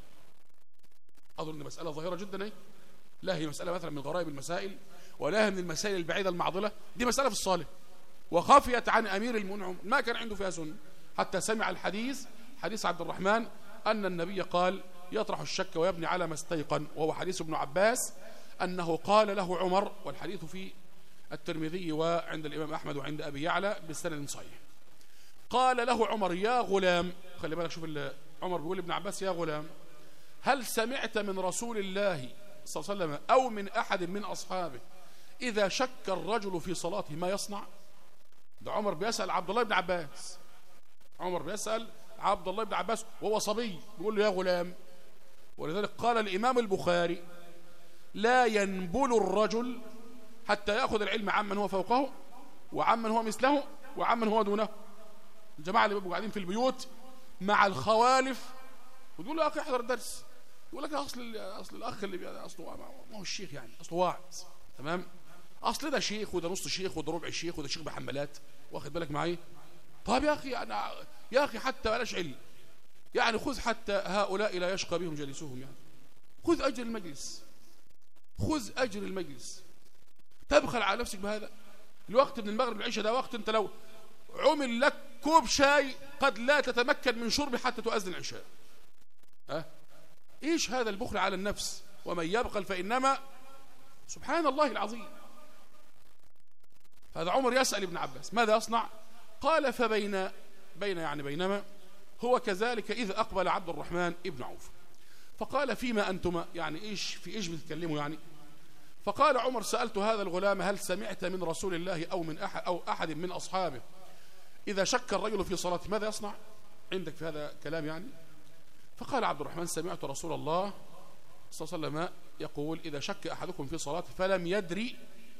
أظن مسألة ظاهرة جدا، لا هي مسألة مثلا من غرائب المسائل، ولا هي من المسائل البعيدة المعضلة، دي مسألة في الصالح وخفيت عن أمير المؤمنين، ما كان عنده فيها سنة، حتى سمع الحديث، حديث عبد الرحمن أن النبي قال يطرح الشك ويبني على ما استيقن، وهو حديث ابن عباس أنه قال له عمر، والحديث في الترمذي وعند الإمام أحمد وعند أبي يعلى بالسند صحيح. قال له عمر يا غلام، خلي بالك، شوف عمر بيقول لابن عباس يا غلام، هل سمعت من رسول الله صلى الله عليه وسلم أو من أحد من أصحابه إذا شك الرجل في صلاته ما يصنع؟ ده عمر بيسأل عبد الله بن عباس، عمر بيسأل عبد الله بن عباس وهو صبي، بيقول له يا غلام. ولذلك قال الإمام البخاري لا ينبل الرجل حتى يأخذ العلم عمن هو فوقه وعمن هو مثله وعمن هو دونه. الجماعة اللي بيبقوا قاعدين في البيوت مع الخوالف وتقول له يا أخي احضر الدرس، يقول لك أصل الأخ اللي أصله ما هو الشيخ يعني، أصله واعظ. تمام. أصل ده شيخ وده نص شيخ وده ربع شيخ وده شيخ بحملات، واخد بالك معي؟ طب يا أخي يا أخي حتى بلاش علم يعني، خذ حتى هؤلاء لا يشقى بهم جلسهم يعني، خذ أجر المجلس، خذ أجر المجلس، تبخل على نفسك بهذا الوقت من المغرب للعشاء. ده وقت أنت لو عمل لك كوب شاي قد لا تتمكن من شربه حتى تؤذن العشاء. إيش هذا البخل على النفس؟ ومن يبخل فإنما، سبحان الله العظيم. هذا عمر يسأل ابن عباس ماذا يصنع؟ قال بينما هو كذلك إذ أقبل عبد الرحمن ابن عوف فقال فيما أنتما، يعني في إيش بتتكلموا يعني؟ فقال عمر سألت هذا الغلام هل سمعت من رسول الله أو أحد من أصحابه إذا شك الرجل في صلاته ماذا يصنع؟ عندك في هذا كلام يعني؟ فقال عبد الرحمن سمعت رسول الله صلى الله عليه وسلم يقول إذا شك أحدكم في صلاته فلم يدري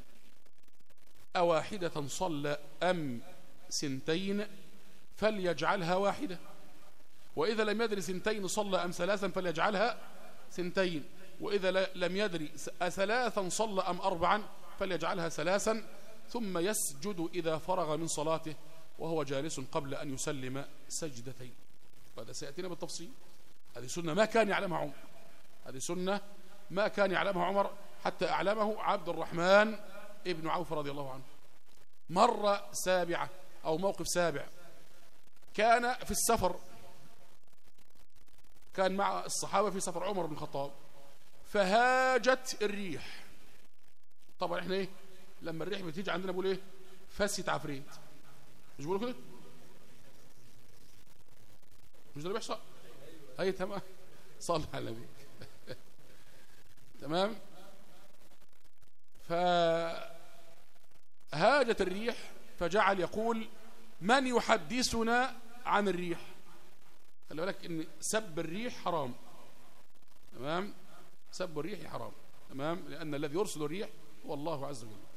أواحدة صلى أم سنتين فليجعلها واحدة، وإذا لم يدري سنتين صلى أم ثلاثا فليجعلها سنتين، وإذا لم يدري ثلاثا صلى أم أربعا فليجعلها ثلاثا، ثم يسجد إذا فرغ من صلاته وهو جالس قبل أن يسلم سجدتين. وهذا سيأتينا بالتفصيل. هذه سنة ما كان يعلمها عمر، هذه سنة ما كان يعلمها عمر حتى أعلمه عبد الرحمن ابن عوف رضي الله عنه. مرة سابعة أو موقف سابع، كان في السفر، كان مع الصحابة في سفر عمر بن الخطاب، فهاجت الريح. طبعا احنا ايه لما الريح بتيجي عندنا بقول ايه؟ فسيت عفريت، مش بقولوا كده؟ مش ده اللي بيحصل؟ اي تمام، صلى على النبي. تمام. فهاجت الريح فجعل يقول من يحدثنا عن الريح؟ خلي بالك ان سب الريح حرام. تمام. سب الريح حرام. تمام. لان الذي يرسل الريح هو الله عز وجل.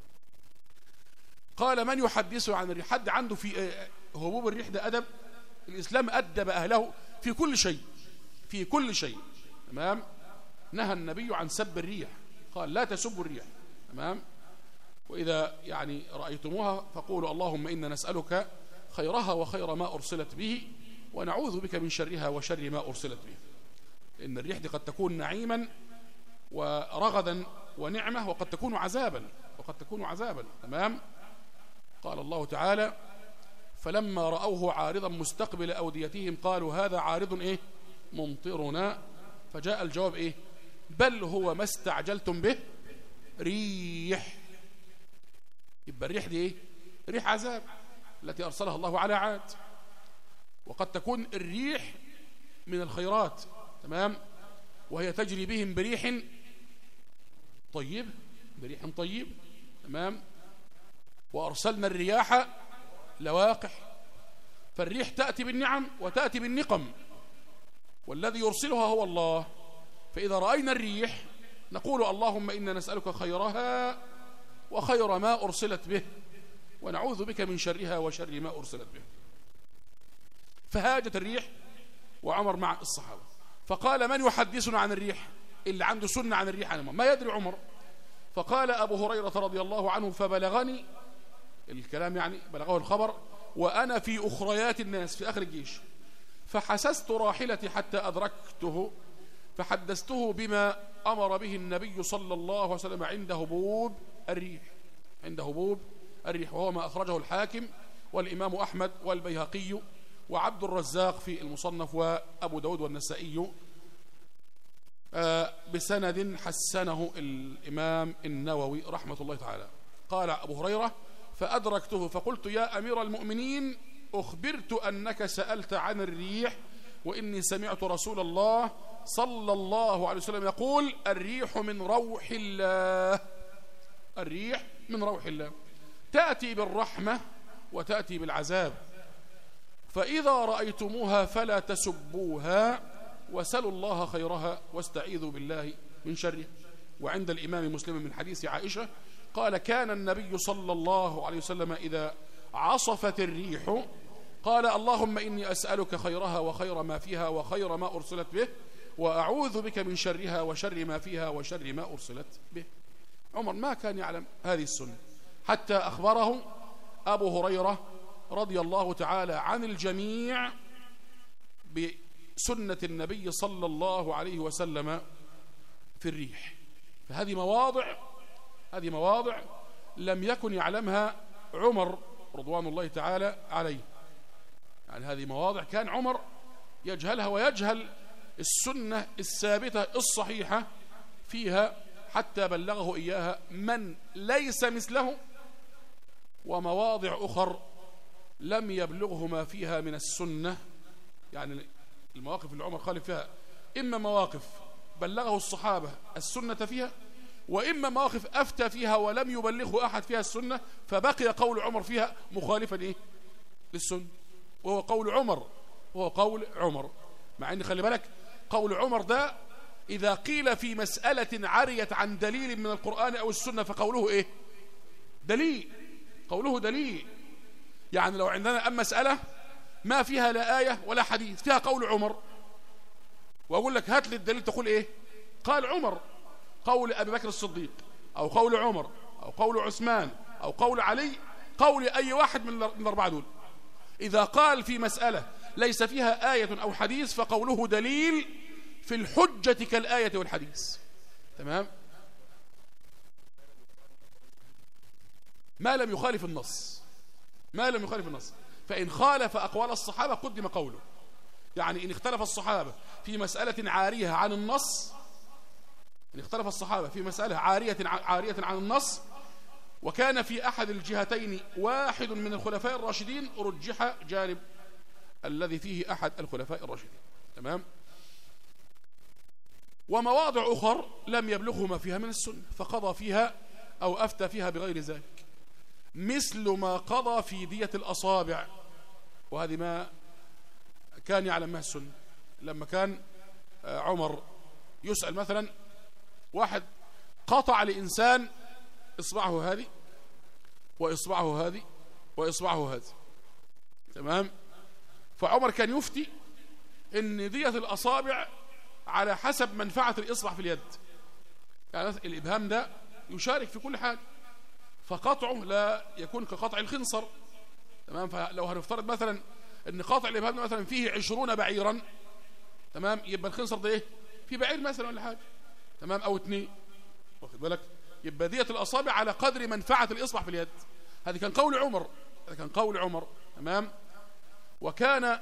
قال من يحدثه عن الريح؟ حد عنده في هبوب الريح ده أدب؟ الإسلام أدب أهله في كل شيء، في كل شيء. تمام. نهى النبي عن سب الريح، قال لا تسبوا الريح. تمام. وإذا يعني رأيتموها فقولوا اللهم إنا نسألك خيرها وخير ما أرسلت به ونعوذ بك من شرها وشر ما أرسلت به. إن الريح دي قد تكون نعيما ورغدا ونعمة، وقد تكون عذابا. تمام. قال الله تعالى فلما رأوه عارضا مستقبل أوديتهم قالوا هذا عارض إيه ممطرنا، فجاء الجواب إيه بل هو ما استعجلتم به ريح. يبقى الريح دي إيه ريح عذاب التي أرسلها الله على عاد. وقد تكون الريح من الخيرات. تمام. وهي تجري بهم بريح طيب. تمام. وأرسلنا الرياح لواقح، فالريح تأتي بالنعم وتأتي بالنقم، والذي يرسلها هو الله. فإذا رأينا الريح نقول اللهم إنا نسألك خيرها وخير ما أرسلت به ونعوذ بك من شرها وشر ما أرسلت به. فهاجت الريح وعمر مع الصحابة، فقال من يحدثنا عن الريح؟ اللي عنده سنة عن الريح ما يدري عمر. فقال أبو هريرة رضي الله عنه فبلغني الكلام، يعني بلغه الخبر وأنا في أخريات الناس في آخر الجيش، فحسست راحلتي حتى أدركته فحدثته بما أمر به النبي صلى الله عليه وسلم عند هبوب الريح، وهو ما أخرجه الحاكم والإمام أحمد والبيهقي وعبد الرزاق في المصنف وأبو داود والنسائي بسند حسنه الإمام النووي رحمة الله تعالى. قال أبو هريرة فأدركته فقلت يا أمير المؤمنين أخبرت أنك سألت عن الريح، وإني سمعت رسول الله صلى الله عليه وسلم يقول الريح من روح الله تأتي بالرحمة وتأتي بالعذاب، فإذا رأيتموها فلا تسبوها وسلوا الله خيرها واستعيذوا بالله من شره. وعند الإمام مسلم من حديث عائشة قال كان النبي صلى الله عليه وسلم إذا عصفت الريح قال اللهم إني أسألك خيرها وخير ما فيها وخير ما أرسلت به وأعوذ بك من شرها وشر ما فيها وشر ما أرسلت به. عمر ما كان يعلم هذه السنة حتى أخبره أبو هريرة رضي الله تعالى عن الجميع بسنة النبي صلى الله عليه وسلم في الريح. فهذه مواضع لم يكن يعلمها عمر رضوان الله تعالى عليه. يعني هذه مواضع كان عمر يجهلها ويجهل السنة الثابتة الصحيحة فيها حتى بلغه إياها من ليس مثله، ومواضع أخر لم يبلغه ما فيها من السنة. يعني المواقف اللي عمر خالف فيها إما مواقف بلغه الصحابة السنة فيها، وإما مواقف أفتى فيها ولم يبلغه أحد فيها السنة، فبقي قول عمر فيها مخالفا للسنة، وهو قول عمر. مع أن خلي بالك قول عمر ده إذا قيل في مسألة عريت عن دليل من القرآن أو السنة فقوله دليل. يعني لو عندنا مسألة ما فيها لا آية ولا حديث فيها قول عمر، وأقول لك هات لي الدليل تقول قال عمر، قول أبي بكر الصديق أو قول عمر أو قول عثمان أو قول علي، قول أي واحد من الأربعة دول. إذا قال في مسألة ليس فيها آية أو حديث فقوله دليل في الحجة كالآية والحديث. تمام. ما لم يخالف النص، فإن خالف أقوال الصحابة قدم قوله. يعني إن اختلف الصحابة في مسألة عارية عن النص، عارية عن النص وكان في أحد الجهتين واحد من الخلفاء الراشدين رجح جانب الذي فيه أحد الخلفاء الراشدين. تمام. ومواضع أخر لم يبلغه ما فيها من السنة فقضى فيها أو أفتى فيها بغير ذلك، مثل ما قضى في دية الأصابع، وهذه ما كان يعلم ما السنة. لما كان عمر يسأل مثلا واحد قطع لإنسان إصبعه هذه وإصبعه هذه وإصبعه هذه، تمام، فعمر كان يفتي ان دية الاصابع على حسب منفعة الاصبع في اليد. يعني الابهام ده يشارك في كل حاجة، فقطعه لا يكون كقطع الخنصر. تمام. فلو هنفترض مثلا ان قطع الابهام مثلا فيه 20 بعيرا، تمام، يبقى الخنصر ده ايه؟ في بعير مثلا ولا حاجة، تمام، او 2، واخد بالك؟ يبقى دية الاصابع على قدر منفعة الاصبع في اليد. هذا كان قول عمر، هذا كان قول عمر. تمام. وكان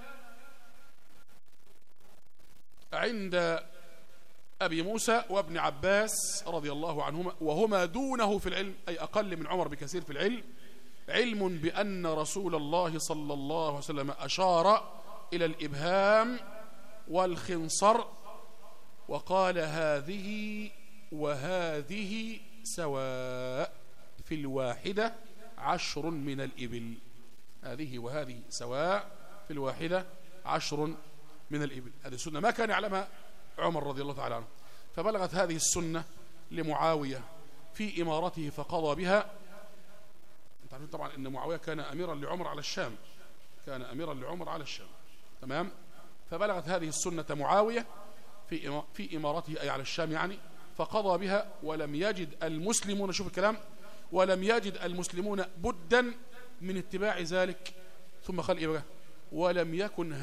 عند أبي موسى وابن عباس رضي الله عنهما وهما دونه في العلم، أي أقل من عمر بكثير في العلم، علم بأن رسول الله صلى الله عليه وسلم أشار إلى الإبهام والخنصر وقال هذه وهذه سواء في الواحدة 10 من الإبل. هذه وهذه سواء في الواحدة 10 من الإبل. هذه السنة ما كان يعلمها عمر رضي الله تعالى عنه، فبلغت هذه السنة لمعاوية في إمارته فقضى بها. انت عارفين طبعا ان معاوية كان أميرا لعمر على الشام، كان أميرا لعمر على الشام. تمام. فبلغت هذه السنة معاوية في إمارته أي على الشام يعني، فقضى بها ولم يجد المسلمون، شوف الكلام، ولم يجد المسلمون بدا من اتباع ذلك. ثم قال إيه بقى؟ ولم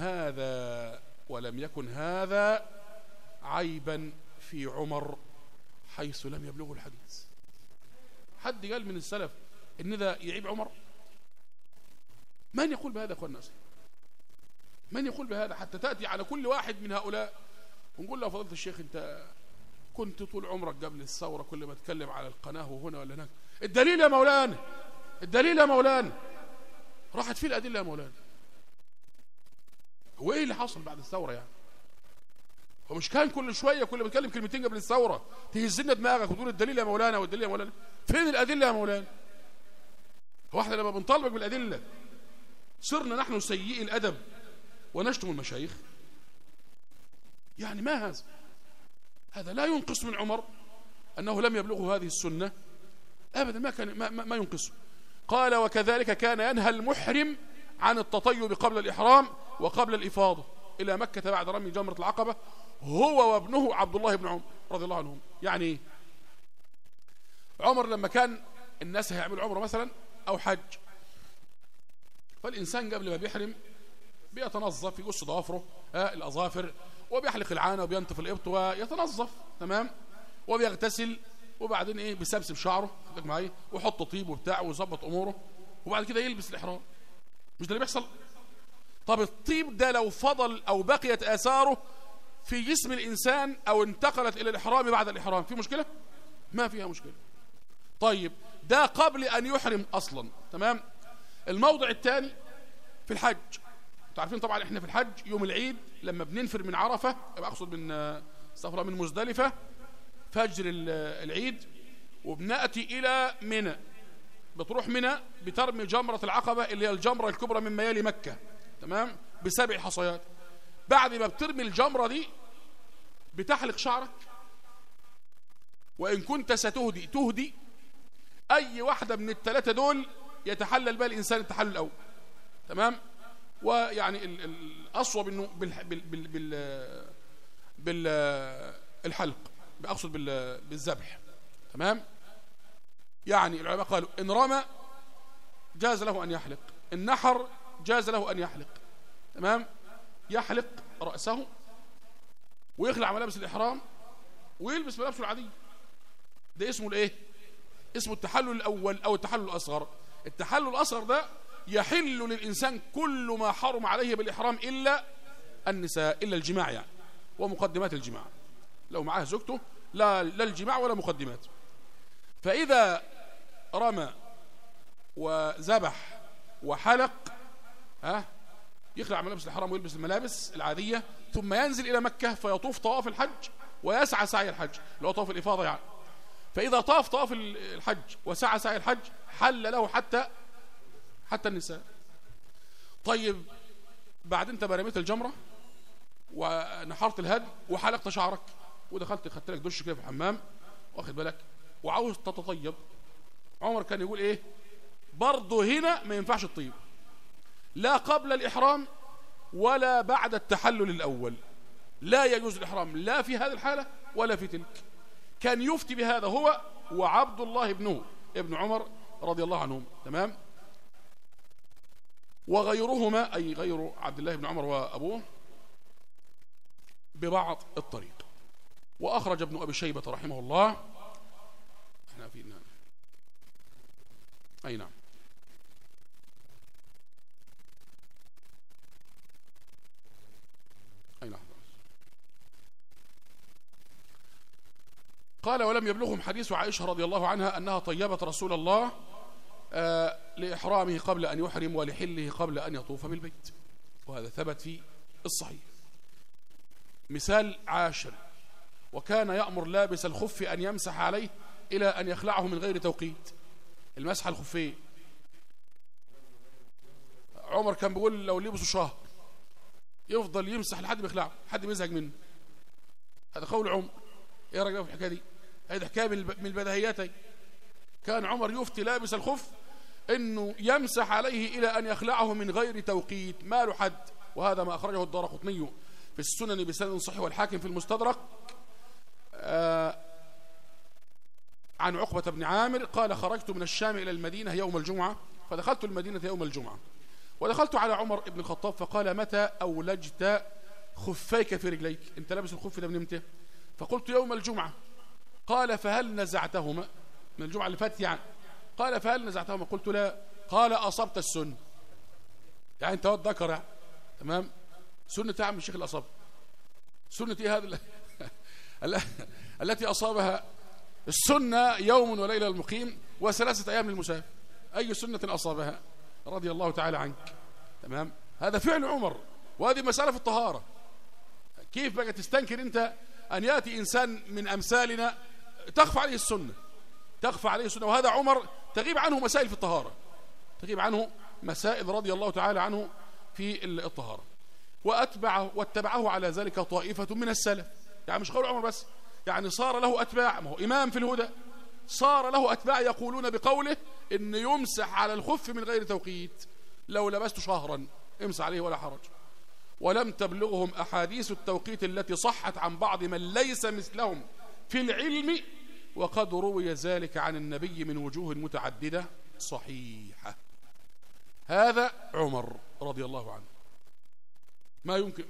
يكن هذا عيبا في عمر حيث لم يبلغه الحديث. حد قال من السلف ان ده يعيب عمر؟ من يقول بهذا يا اخوان الناس؟ من يقول بهذا؟ حتى تأتي على كل واحد من هؤلاء ونقول له فضيلة الشيخ انت كنت طول عمرك قبل الثورة كل ما تكلم على القناة وهنا ولا هناك، الدليل يا مولانا، الدليل يا مولانا. راحت فيه الأدلة يا مولانا؟ هو ايه اللي حصل بعد الثورة يعني؟ هو مش كان كل شوية كل ما تكلم كلمتين قبل الثورة تهزلنا دماغك وتقول الدليل يا مولانا والدليل يا مولانا؟ فين الأدلة يا مولانا؟ هو احنا لما بنطالبك بالأدلة صرنا نحن سيئي الأدب ونشتم المشايخ؟ يعني ما هذا؟ هذا لا ينقص من عمر أنه لم يبلغه هذه السنة أبدا، ما كان ما ينقصه. قال وكذلك كان ينهى المحرم عن التطيب قبل الإحرام وقبل الإفاضة إلى مكة بعد رمي جمرة العقبة هو وابنه عبد الله بن عمر رضي الله عنهم. يعني عمر لما كان الناس هيعملوا عمره مثلا أو حج، فالإنسان قبل ما بيحرم بيتنظف، يقص ضوافره الأظافر، وبيحلق العانة وبينتف الإبط ويتنظف، تمام، وبيغتسل، وبعدين ايه بيسبسب شعره معايا ويحط طيب وبتاع ويظبط اموره، وبعد كده يلبس الاحرام. مش ده اللي بيحصل؟ طب الطيب ده لو فضل او بقيت اثاره في جسم الانسان او انتقلت الى الاحرام بعد الاحرام في مشكله؟ ما فيها مشكله. طيب ده قبل ان يحرم اصلا، تمام. الموضع الثاني في الحج، انتوا عارفين طبعا احنا في الحج يوم العيد لما بننفر من عرفه، اقصد من استغفر الله، من مزدلفه فجر العيد، وبنأتي إلى منى، بتروح منى بترمي جمرة العقبة اللي هي الجمرة الكبرى من ميال مكة، تمام، ب7 حصيات. بعد ما بترمي الجمرة دي بتحلق شعرك، وإن كنت تهدي أي واحدة من ال3 دول يتحلل بها الإنسان التحلل الأول، تمام. ويعني الأصوب إنه بالحلق، أقصد بالذبح، تمام. يعني العلماء قالوا إن رمى جاز له أن يحلق، إن نحر جاز له أن يحلق، تمام. يحلق رأسه ويخلع ملابس الإحرام ويلبس ملابسه العادية. ده اسمه الإيه؟ اسمه التحلل الأول أو التحلل الأصغر. التحلل الأصغر ده يحل للإنسان كل ما حرم عليه بالإحرام إلا النساء، إلا الجماع يعني ومقدمات الجماع. لو معاه زوجته لا الجماع ولا مقدمات. فإذا رمى وذبح وحلق يخلع ملابس الحرام ويلبس الملابس العادية، ثم ينزل إلى مكة فيطوف طواف الحج ويسعى سعي الحج اللي هو طواف الإفاضة يعني. فإذا طاف طواف الحج وسعى سعي الحج حل له حتى النساء. طيب بعد انت رميت الجمرة ونحرت الهدي وحلقت شعرك ودخلت خدت لك دش كده في الحمام، واخد بالك، وعاوز تتطيب، عمر كان يقول ايه؟ برضه هنا ما ينفعش الطيب، لا قبل الإحرام ولا بعد التحلل الأول، لا يجوز الإحرام لا في هذه الحالة ولا في تلك. كان يفتي بهذا هو وعبد الله ابن عمر رضي الله عنهم، تمام، وغيرهما أي غير عبد الله بن عمر وأبوه ببعض الطريق. وأخرج ابن أبي شيبة رحمه الله، احنا في أي نعم، أي نعم. قال ولم يبلغهم حديث عائشة رضي الله عنها أنها طيبت رسول الله لإحرامه قبل أن يحرم ولحله قبل أن يطوف بالبيت، وهذا ثبت في الصحيح. مثال عاشر: وكان يأمر لابس الخف أن يمسح عليه إلى أن يخلعه من غير توقيت. المسح الخفين عمر كان بيقول لو لبسوا شهر يفضل يمسح لحد ما يخلعه، حد ما يزهق منه. هذا قول عمر. ايه رأيك في الحكايه دي؟ هذه حكايه من البديهيات. كان عمر يفتي لابس الخف انه يمسح عليه الى ان يخلعه من غير توقيت، ما له حد. وهذا ما اخرجه الدارقطني في السنن بسند صحيح والحاكم في المستدرك عن عقبة بن عامر قال: خرجت من الشام إلى المدينة يوم الجمعة، فدخلت المدينة يوم الجمعة، ودخلت على عمر بن الخطاب فقال: متى أولجت خفيك في رجليك؟ أنت لابس الخف ده من امتى؟ فقلت: يوم الجمعة. قال: فهل نزعتهما؟ من الجمعة اللي فاتت يعني. قال: فهل نزعتهما؟ قلت: لا. قال: أصبت السنة. يعني أنت واد ذكر يعني. تمام. سنة يا عم الشيخ الأصاب. سنة إيه هذا التي أصابها السنة يوم وليلة المقيم وثلاثة أيام للمسافر؟ أي سنة أصابها؟ رضي الله تعالى عنك. تمام. هذا فعل عمر، وهذه مسألة في الطهارة. كيف بقى تستنكر أنت أن يأتي إنسان من أمثالنا تخفى عليه السنة، تخفى عليه السنة؟ وهذا عمر تغيب عنه مسائل في الطهارة، تغيب عنه مسائل رضي الله تعالى عنه في الطهارة. واتبعه على ذلك طائفة من السلف. يعني مش قول عمر بس، يعني صار له أتباع، ما هو إمام في الهدى، صار له أتباع يقولون بقوله إن يمسح على الخف من غير توقيت، لو لبست شهرا امسح عليه ولا حرج. ولم تبلغهم أحاديث التوقيت التي صحت عن بعض من ليس مثلهم في العلم، وقد روي ذلك عن النبي من وجوه متعددة صحيحة. هذا عمر رضي الله عنه. ما يمكن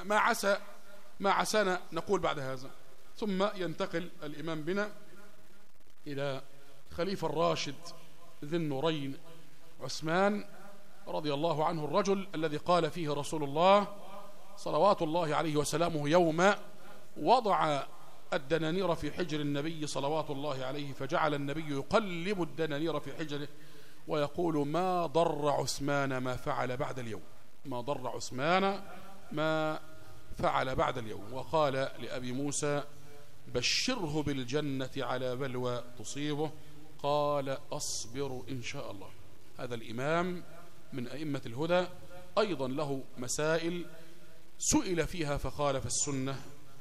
ما عسانا نقول بعد هذا. ثم ينتقل الإمام بنا إلى خليفة الراشد ذي النورين عثمان رضي الله عنه، الرجل الذي قال فيه رسول الله صلوات الله عليه وسلامه يوم وضع الدنانير في حجر النبي صلوات الله عليه، فجعل النبي يقلب الدنانير في حجره ويقول: ما ضر عثمان ما فعل بعد اليوم، ما ضر عثمان ما فعل بعد اليوم. وقال لأبي موسى: بشره بالجنة على بلوى تصيبه. قال: أصبر إن شاء الله. هذا الإمام من أئمة الهدى أيضا له مسائل سئل فيها فخالف السنة،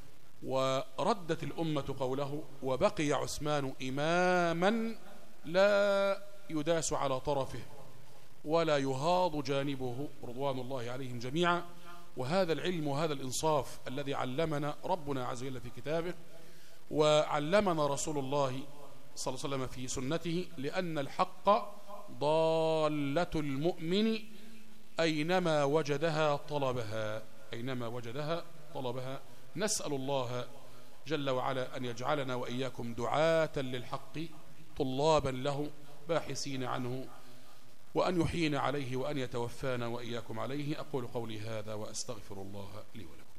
وردت الأمة قوله، وبقي عثمان إماما لا يداس على طرفه ولا يهاض جانبه رضوان الله عليهم جميعا. وهذا العلم وهذا الإنصاف الذي علمنا ربنا عز وجل في كتابه وعلمنا رسول الله صلى الله عليه وسلم في سنته، لأن الحق ضالة المؤمن أينما وجدها طلبها، أينما وجدها طلبها. نسأل الله جل وعلا أن يجعلنا وإياكم دعاة للحق طلابا له باحثين عنه، وأن يحيينا عليه وأن يتوفانا وإياكم عليه. أقول قولي هذا وأستغفر الله لي ولكم.